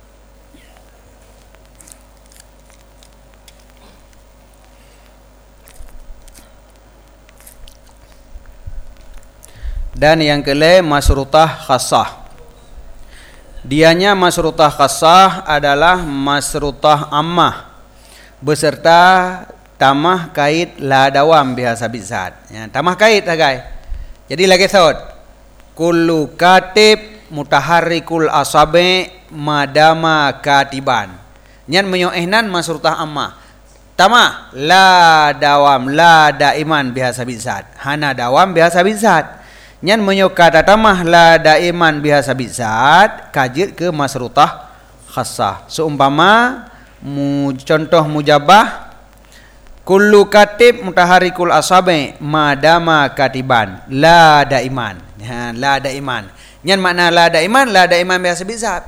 Dan yang kelima masrutah khasah. Dianya masrutah khasah adalah masrutah ammah beserta tamah kait la dawam bihasabil zat. Ya, tamah kait guys. Jadi lagi saud. Kullu katib mutaharrikul asabi madama katiban. Nyan menyo ihnan masrutah ammah. Tamah la dawam la daiman bihasabil zat. Hana dawam bihasabil zat. Nyan menyo kata tamah la daiman bihasabil zat kajit ke masrutah khassah. Seumpama contoh mujabah kullu katib mutaharrikul asabi madama katiban la daiman. Ha, la daiman. Nyan makna la daiman bihasabil zat.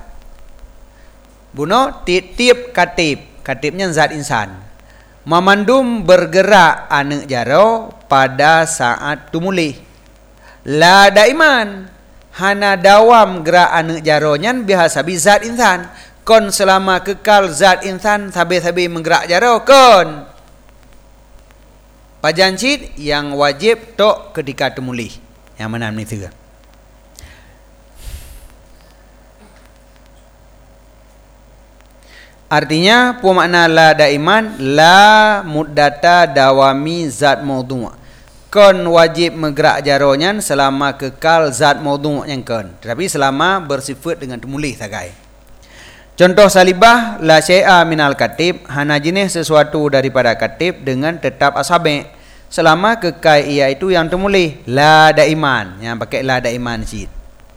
Buno tiap katib. Katibnya zat insan. Mamandum bergerak anak jaro pada saat tumulih. La daiman hana dawam gerak anak jaronyan bihasabil zat insan. Kon selama kekal zat insan sabi-sabi menggerak jaro kon. Pajancit yang wajib tok ketika temulih. Yang mana ni tiga. Artinya pemakna la daiman la muddata dawami zat maudhu'. Kon wajib menggerak jaronyan selama kekal zat maudhu' yang kon. Tetapi selama bersifat dengan temulih sagai. Contoh salibah la syai'a minal katib, hana jenis sesuatu daripada katib dengan tetap asabi selama kekal ia itu yang temulih. La daiman, yang pakai la daiman sit.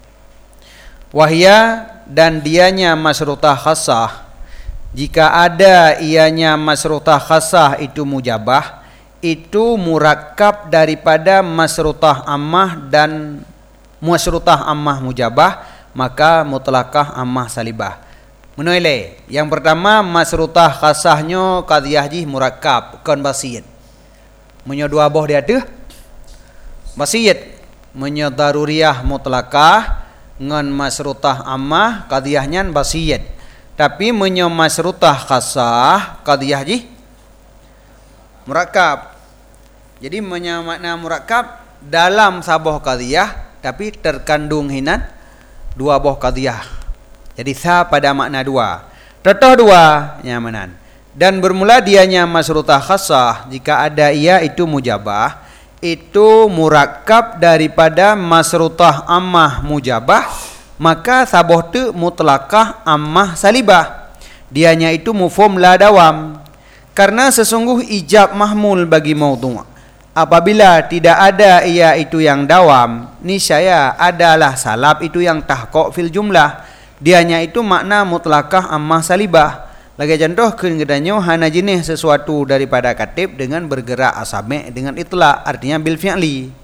Wahya dan dianya masrutah khassah. Jika ada ianya masrutah khassah itu mujabah, itu murakkab daripada masrutah ammah dan masrutah ammah mujabah, maka mutlakah ammah salibah. Menoleh. Yang pertama masrutah khassahnya qadiyah jih murakkab kon basit. Menyo dua boh dia tu basit. Menyo daruriyah mutlakah ngan masrutah ammah qadiyahnya basit. Tapi menyo masrutah khassah qadiyah jih murakkab. Jadi makna murakkab dalam sabuh qadiyah tapi terkandung hinan dua buah qadiyah. Jadi sa pada makna dua. Contoh dua nyamanan. Dan bermula dianya masrutah khassah jika ada ia itu mujabah, itu murakkab daripada masrutah ammah mujabah, maka sabuh tu mutlakah ammah salibah. Dianya itu mufhum la dawam. Karena sesungguh ijab mahmul bagi maudhu'. Apabila tidak ada ia itu yang dawam, niscaya adalah salab itu yang tahqiq fil jumlah. Dianya itu makna mutlakah ammah salibah. Lagi contoh kedengannya hana jenis sesuatu daripada katib dengan bergerak asabi dengan itlaq, artinya bil fi'li.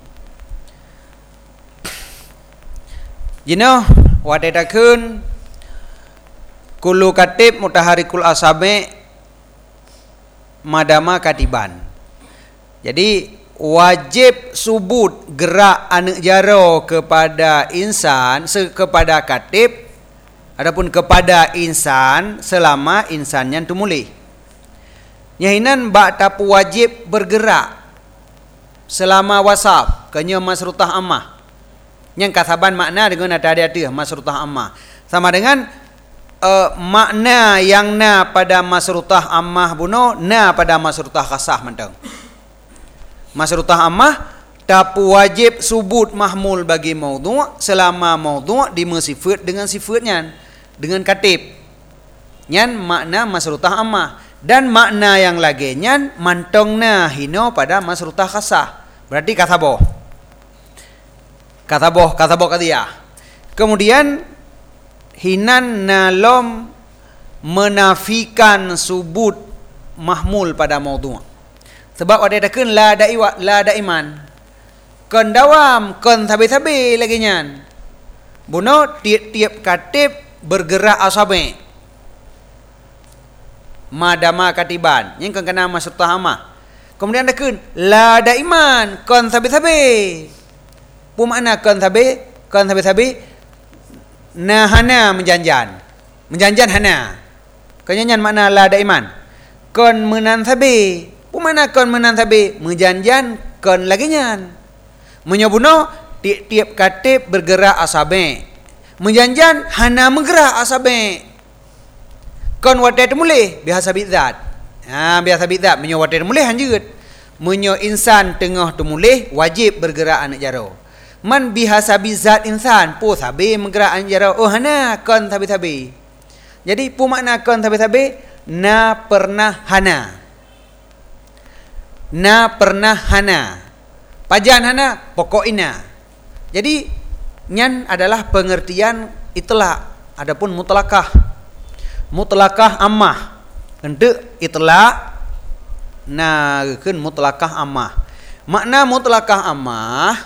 Jino wadadakeun kullu katib mutaharrikul asabi madama katiban. Jadi wajib subut gerak anak jaro kepada insan, kepada katib adapun kepada insan selama insannya tumulih. Nyahinan bak tapu wajib bergerak selama wasaf kenya masrutah ammah. Yang kasaban makna dengan ada masrutah ammah. Sama dengan makna yang na pada masrutah ammah buno na pada masrutah khasah mentang. Masrutah ammah tapu wajib subut mahmul bagi maudhu' selama maudhu' dimesifat dengan sifatnya, dengan katib. Nyan makna masrutah ammah. Dan makna yang lagi nyan mantongna hino pada masrutah khasah. Berarti kataboh qadiyah. Kemudian hinan nalom menafikan subut mahmul pada maudhu'. Sebab ada dakun la daiman. Kon dawam, kon tabi-tabi lagi nyan. Buno tiap-tiap katib bergerak asabe. Madama katiban. Yang kon kena masrutah ammah. Kemudian dakun la daiman, kon tabi-tabi. Apa makna kon tabi-tabi? Nahana menjanjan. Menjanjan hana. Kenyanyan makna la daiman. Kon menan tabi. Apa makna kon menan tabi? Menjanjan kon lagi nyan. Menyobuno tiap katib bergerak asabe. Menjanjan hana menggerak asabe. Kon wadah mulih biasa bidzat. Biasa bidzat menyo wadah mulih hanjut. Menyo insan tengah tu mulih wajib bergerak anak jaro. Man biasa bidzat insan po sabe menggerak anak jaro. Oh hana kon tabi-tabi. Jadi pu makna kon tabi-tabi na pernah hana. Na pernah hana. Pajan hana pokok ina. Jadi nyan adalah pengertian itlaq. Adapun mutlaqah ammah. Hendak itlaq na keun mutlaqah ammah. Makna mutlaqah ammah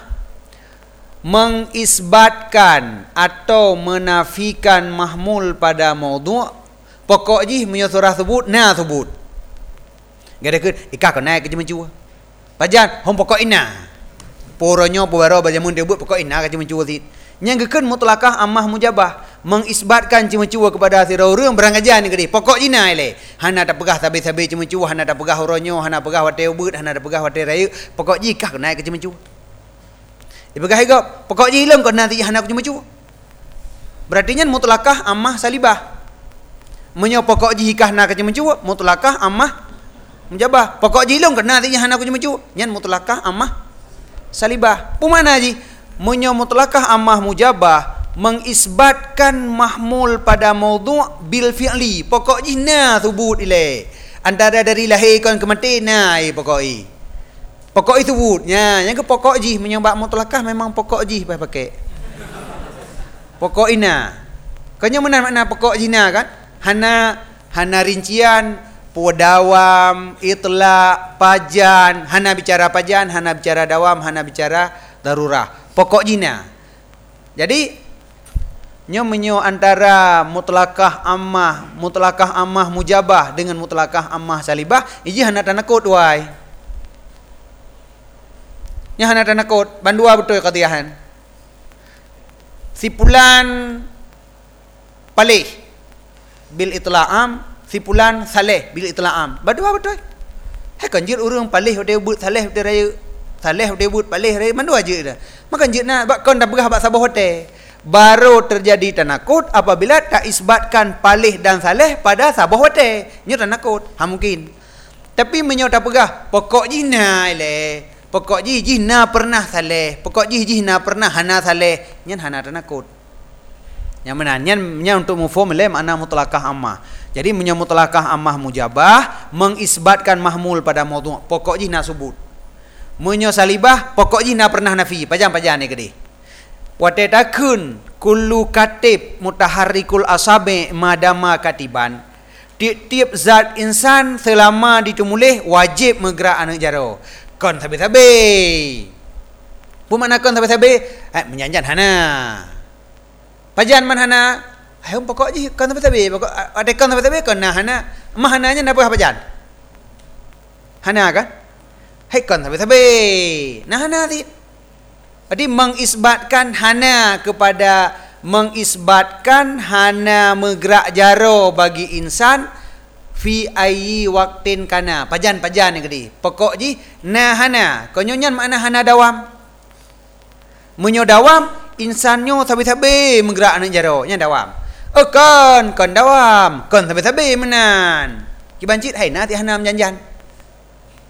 mengisbatkan atau menafikan mahmul pada maudhu'. Pokok ji menyo surah sebut na sebut. Gada keun ikah kon naik ke mencua. Pajan hom pokok ina. Poronyo pobaro bajamun debut pokok ina ka cuma-cua sit. Yang gekeun mutlaqah ammah mujabah mengisbatkan cuma-cua kepada siraurang berangajan ni gede. Pokok jina ile. Hana tak pegah tabe-tabe cuma-cua, hana tak pegah horonyo, hana pegah wate ubut, hana tak pegah wate raya. Pokok ji kah naik ke cuma-cua. Dipegah igap. Pokok ji hilang kau nanti hana cuma-cua. Berarti nya mutlaqah ammah salibah. Menyo pokok ji hikah na ke cuma-cua, mutlaqah ammah mujabah. Pokok ji hilang kau nanti hana cuma-cua. Nya mutlaqah ammah salibah. Pemana ji? Menyo mutlaqah ammah mujabah mengisbatkan mahmul pada maudhu' bil fi'li. Pokok ji na thubut ile. Antara dari lahir kon ke mati na pokok i. Pokok itu thubut. Yang ke pokok ji menyebab mutlaqah memang pokok ji pakai. Pokok ina. Kanya mana makna pokok jina kan? Hana rincian podawam, itlaq, pajan, hana bicara pajan, hana bicara dawam, hana bicara darurah. Pokok jina. Jadi menyo antara mutlaqah ammah mujabah dengan mutlaqah ammah salibah, iji hana tanakut wai. Nya hana tanakut, bandua betul qadiyahan. Sipulan palih bil itla'am, sipulan saleh bil itla'am. Badua betul. Hai kanjir urang palih dia but saleh dia raya. Saleh dia but palih raya mandua je dah. Maka kanjir na bak kon dah begah bak sabah hotel. Baru terjadi tanakut apabila tak isbatkan palih dan saleh pada sabah hotel. Nyo tanakut. Mungkin. Tapi menyo tak pegah pokok jina ile. Pokok jina pernah saleh. Pokok jina pernah hana saleh. Nyan hana tanakut. Yang mana? Nyan untuk mufhum makna mutlaqah ammah. Jadi mutlaqah ammah mujabah mengisbatkan mahmul pada maudhu'. Pokok jina subut. Menyo salibah pokok jina pernah nafi. Pajan ni gede. Wate takun kullu katib mutaharrikul asabi madama katiban. Tiap-tiap zat insan selama ditumulih wajib menggerak anak jaro. Kon tabe-tabe. Apa makna kon tabe-tabe? Menjanjan hana. Pajan man hana. Ayo pokok je kon tabe-tabe. Pokok ada kon tabe-tabe kon nah hana. Mah hananya napa pajan? Hana kan? Hai kon tabe-tabe. Nah hana ti. Jadi mengisbatkan hana kepada mengisbatkan hana menggerak jaro bagi insan fi ayyi waqtin kana. Pajan ni gede. Pokok ji na hana. Konyonyan makna hana dawam. Menyo dawam insannya tabe-tabe menggerak anak jaro nya dawam. Kon dawam. Kon tabe-tabe menan. Kibancit hai na ti hana menjanjan.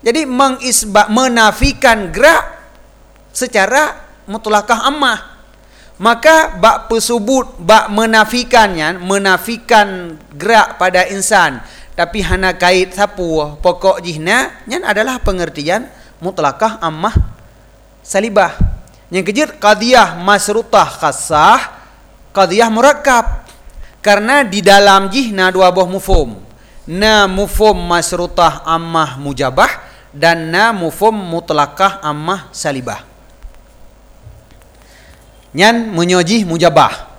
Jadi menafikan gerak secara mutlakah ammah. Maka bak pesubut, bak menafikannya, menafikan gerak pada insan, tapi hana kait sapu pokok jihna, nyan adalah pengertian mutlakah ammah salibah. Yang kejir qadiyah masrutah khassah, qadiyah murakkab. Karena di dalam jihna dua buah mufhum. Na mufhum masrutah ammah mujabah dan na mufhum mutlakah ammah salibah. Nyan menyojih mujabah.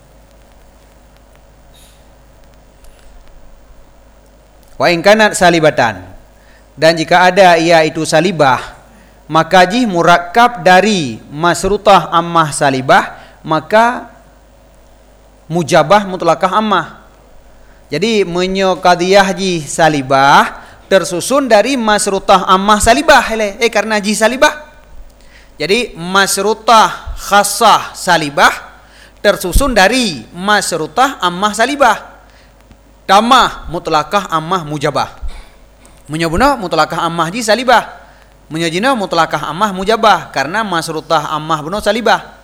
Wa in kanat salibatan, dan jika ada ia itu salibah, maka jih murakkab dari masrutah ammah salibah, maka mujabah mutlakah ammah. Jadi qadiyah jih salibah tersusun dari masrutah ammah salibah karena jih salibah. Jadi masrutah khassah salibah tersusun dari masrutah ammah salibah. Tamah mutlakah ammah mujabah. Menyebuna mutlakah ammah ji salibah. Menyajina mutlakah ammah mujabah karena masrutah ammah benar salibah.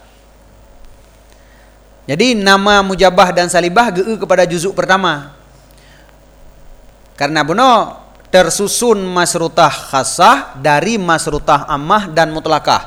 Jadi nama mujabah dan salibah geu kepada juzuk pertama. Karena benar tersusun masrutah khassah dari masrutah ammah dan mutlakah.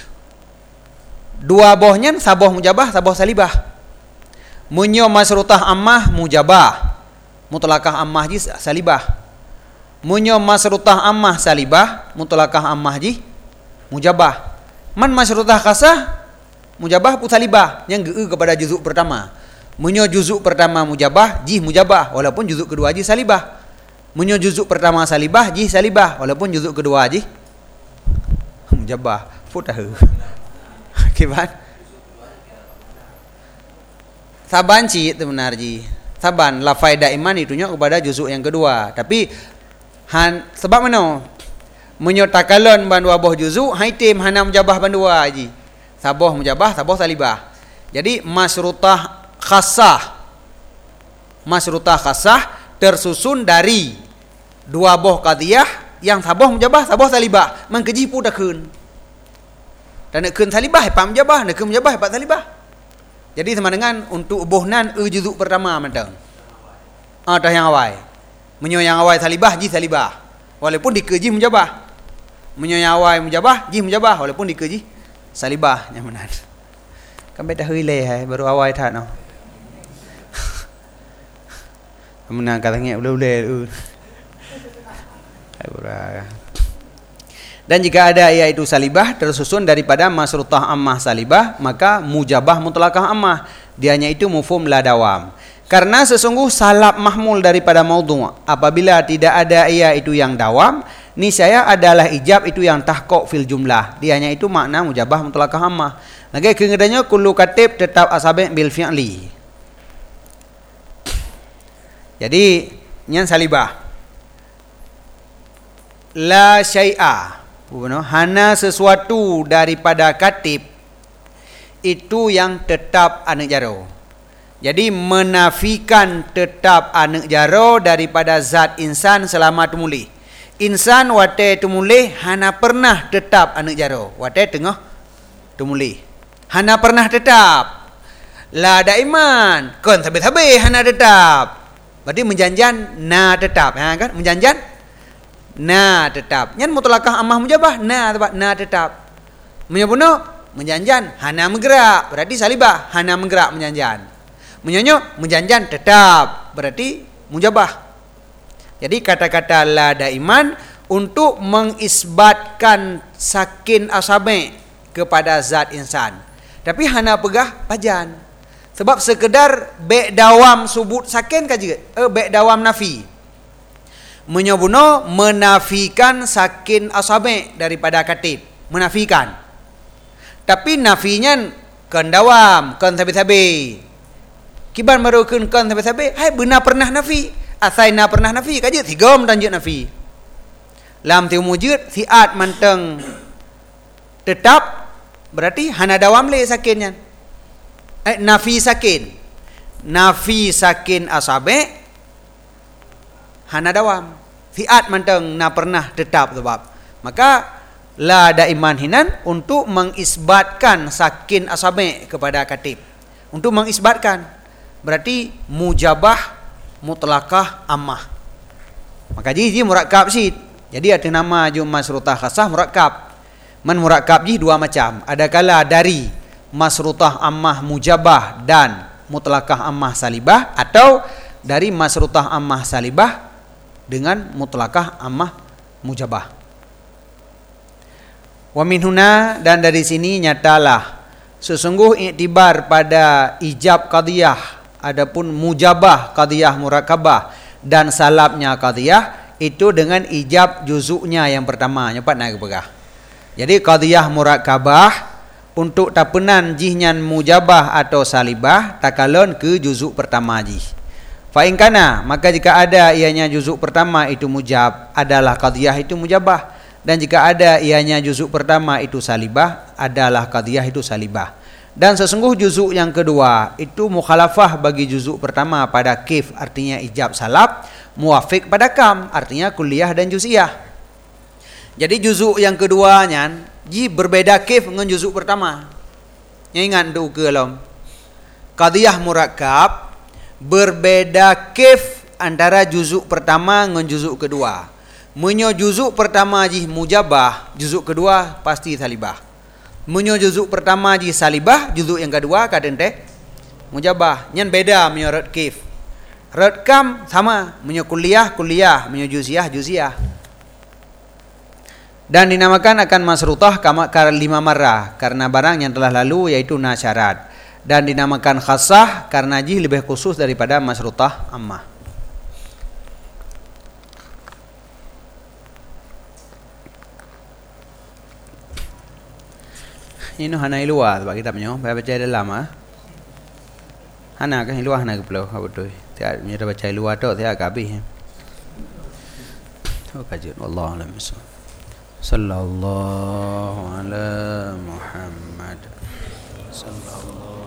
Dua bohnya saboh mujabah, saboh salibah. Munyo masrutah ammah mujabah, mutlakah ammah ji salibah. Munyo masrutah ammah salibah, mutlakah ammah ji mujabah. Man masrutah khassah mujabah pu salibah yang geu kepada juzuk pertama. Munyo juzuk pertama mujabah ji mujabah walaupun juzuk kedua ji salibah. Munyo juzuk pertama salibah ji salibah walaupun juzuk kedua ji mujabah. Putah. Kibat saban ci itu benar ji. Saban la faedah iman itunya kepada juzuk yang kedua. Tapi sebab mana? Menyo takalon ban dua boh juzuk haitim hana mujabah ban dua ji. Saboh mujabah, saboh salibah. Jadi masrutah khassah tersusun dari dua boh qadiyah yang saboh mujabah, saboh salibah. Mangkeji pu dah keun. Dan nak keun salibah hepat mujabah, nak keun mujabah hepat salibah. Jadi sama dengan untuk bohnan juzuk pertama mentang. Dah yang awal. Menyo yang awal salibah ji salibah. Walaupun dikeji mujabah. Menyo yang awal mujabah ji mujabah walaupun dikeji salibah yang benar. Kan beda hele baru awal tak no. Menang katanya ule-ule. Dan jika ada iaitu salibah tersusun daripada masrutah ammah salibah, maka mujabah mutlakah ammah. Dianya itu mufhum la dawam. Karena sesungguh salab mahmul daripada maudhu'. Apabila tidak ada ia itu yang dawam, niscaya adalah ijab itu yang tahqiq fil jumlah. Dianya itu makna mujabah mutlakah ammah. Lagi keengadanya kullu katib tetap asabi' bil fi'li. Jadi nyan salibah. La syai'a. Hana sesuatu daripada katib itu yang tetap anak jaro. Jadi menafikan tetap anak jaro daripada zat insan selama tumulih. Insan wate tumulih hana pernah tetap anak jaro. Wate tengah tumulih. Hana pernah tetap. La daiman. Kon sabe-sabe hana tetap. Berarti menjanjan na tetap. Ha kan? Menjanjan na tetap. Nyan mutlakah ammah mujabah na tetap. Menyebuna menjanjan hana menggerak berarti salibah hana menggerak menjanjan. Menyonyo menjanjan tetap berarti mujabah. Jadi kata-kata la daiman untuk mengisbatkan sakin asabi kepada zat insan. Tapi hana pegah pajan. Sebab sekedar be dawam subut sakin kaji be dawam nafi. Menyebuna menafikan sakin asabi daripada katib, menafikan. Tapi nafinya kan dawam, kan sabi-sabi. Kiban marukeun kan sabi-sabi, hai benar pernah nafi, asaina pernah nafi kaje tigam tanjuk nafi. Lam tiu mujud fiat manteng tetap berarti hana dawam le sakinnya. Nafi sakin asabi hana dawam. fiat manteng na pernah tetap sebab. Maka la daiman hinan untuk mengisbatkan sakin asabi kepada katib. Untuk mengisbatkan berarti mujabah mutlakah ammah. Maka ji murakkab sid. Jadi ada nama ju masrutah khasah murakkab. Man murakkab ji dua macam. Ada kala dari masrutah ammah mujabah dan mutlakah ammah salibah, atau dari masrutah ammah salibah dengan mutlakah ammah mujabah. Wa min huna, dan dari sini nyatalah sesungguh iktibar pada ijab qadiyah adapun mujabah qadiyah murakabah dan salabnya qadiyah itu dengan ijab juzuknya yang pertama nyepat nak pegah. Jadi qadiyah murakabah untuk tapenan jihnya mujabah atau salibah takalon ke juzuk pertama jih. Fa in kana, maka jika ada ianya juzuk pertama itu mujab, adalah qadiyah itu mujabah, dan jika ada ianya juzuk pertama itu salibah, adalah qadiyah itu salibah. Dan sesungguh juzuk yang kedua itu mukhalafah bagi juzuk pertama pada kif, artinya ijab salab, muwafiq pada kam, artinya kulliyah dan juz'iyah. Jadi juzuk yang keduanya ji berbeda kif dengan juzuk pertama. Ingat tu ke lom. Qadiyah murakkab berbeda kif antara juzuk pertama dengan juzuk kedua. Menyo juzuk pertama ji mujabah, juzuk kedua pasti salibah. Menyo juzuk pertama ji salibah, juzuk yang kedua kadang teh mujabah. Nyan beda menyo red kif. Red kam sama, menyo kulliyah, menyo juz'iyah. Dan dinamakan akan masrutah kama 5 marrah karena barang yang telah lalu yaitu nasyarat, dan dinamakan khasah karena jih lebih khusus daripada masrutah ammah. Ini hana luar sebab kitabnya baca dalam hana kan luar hana keplau betul tiap kita baca luar tu tiap habis kajian wallahu alam. Sallallahu ala Muhammad sallallahu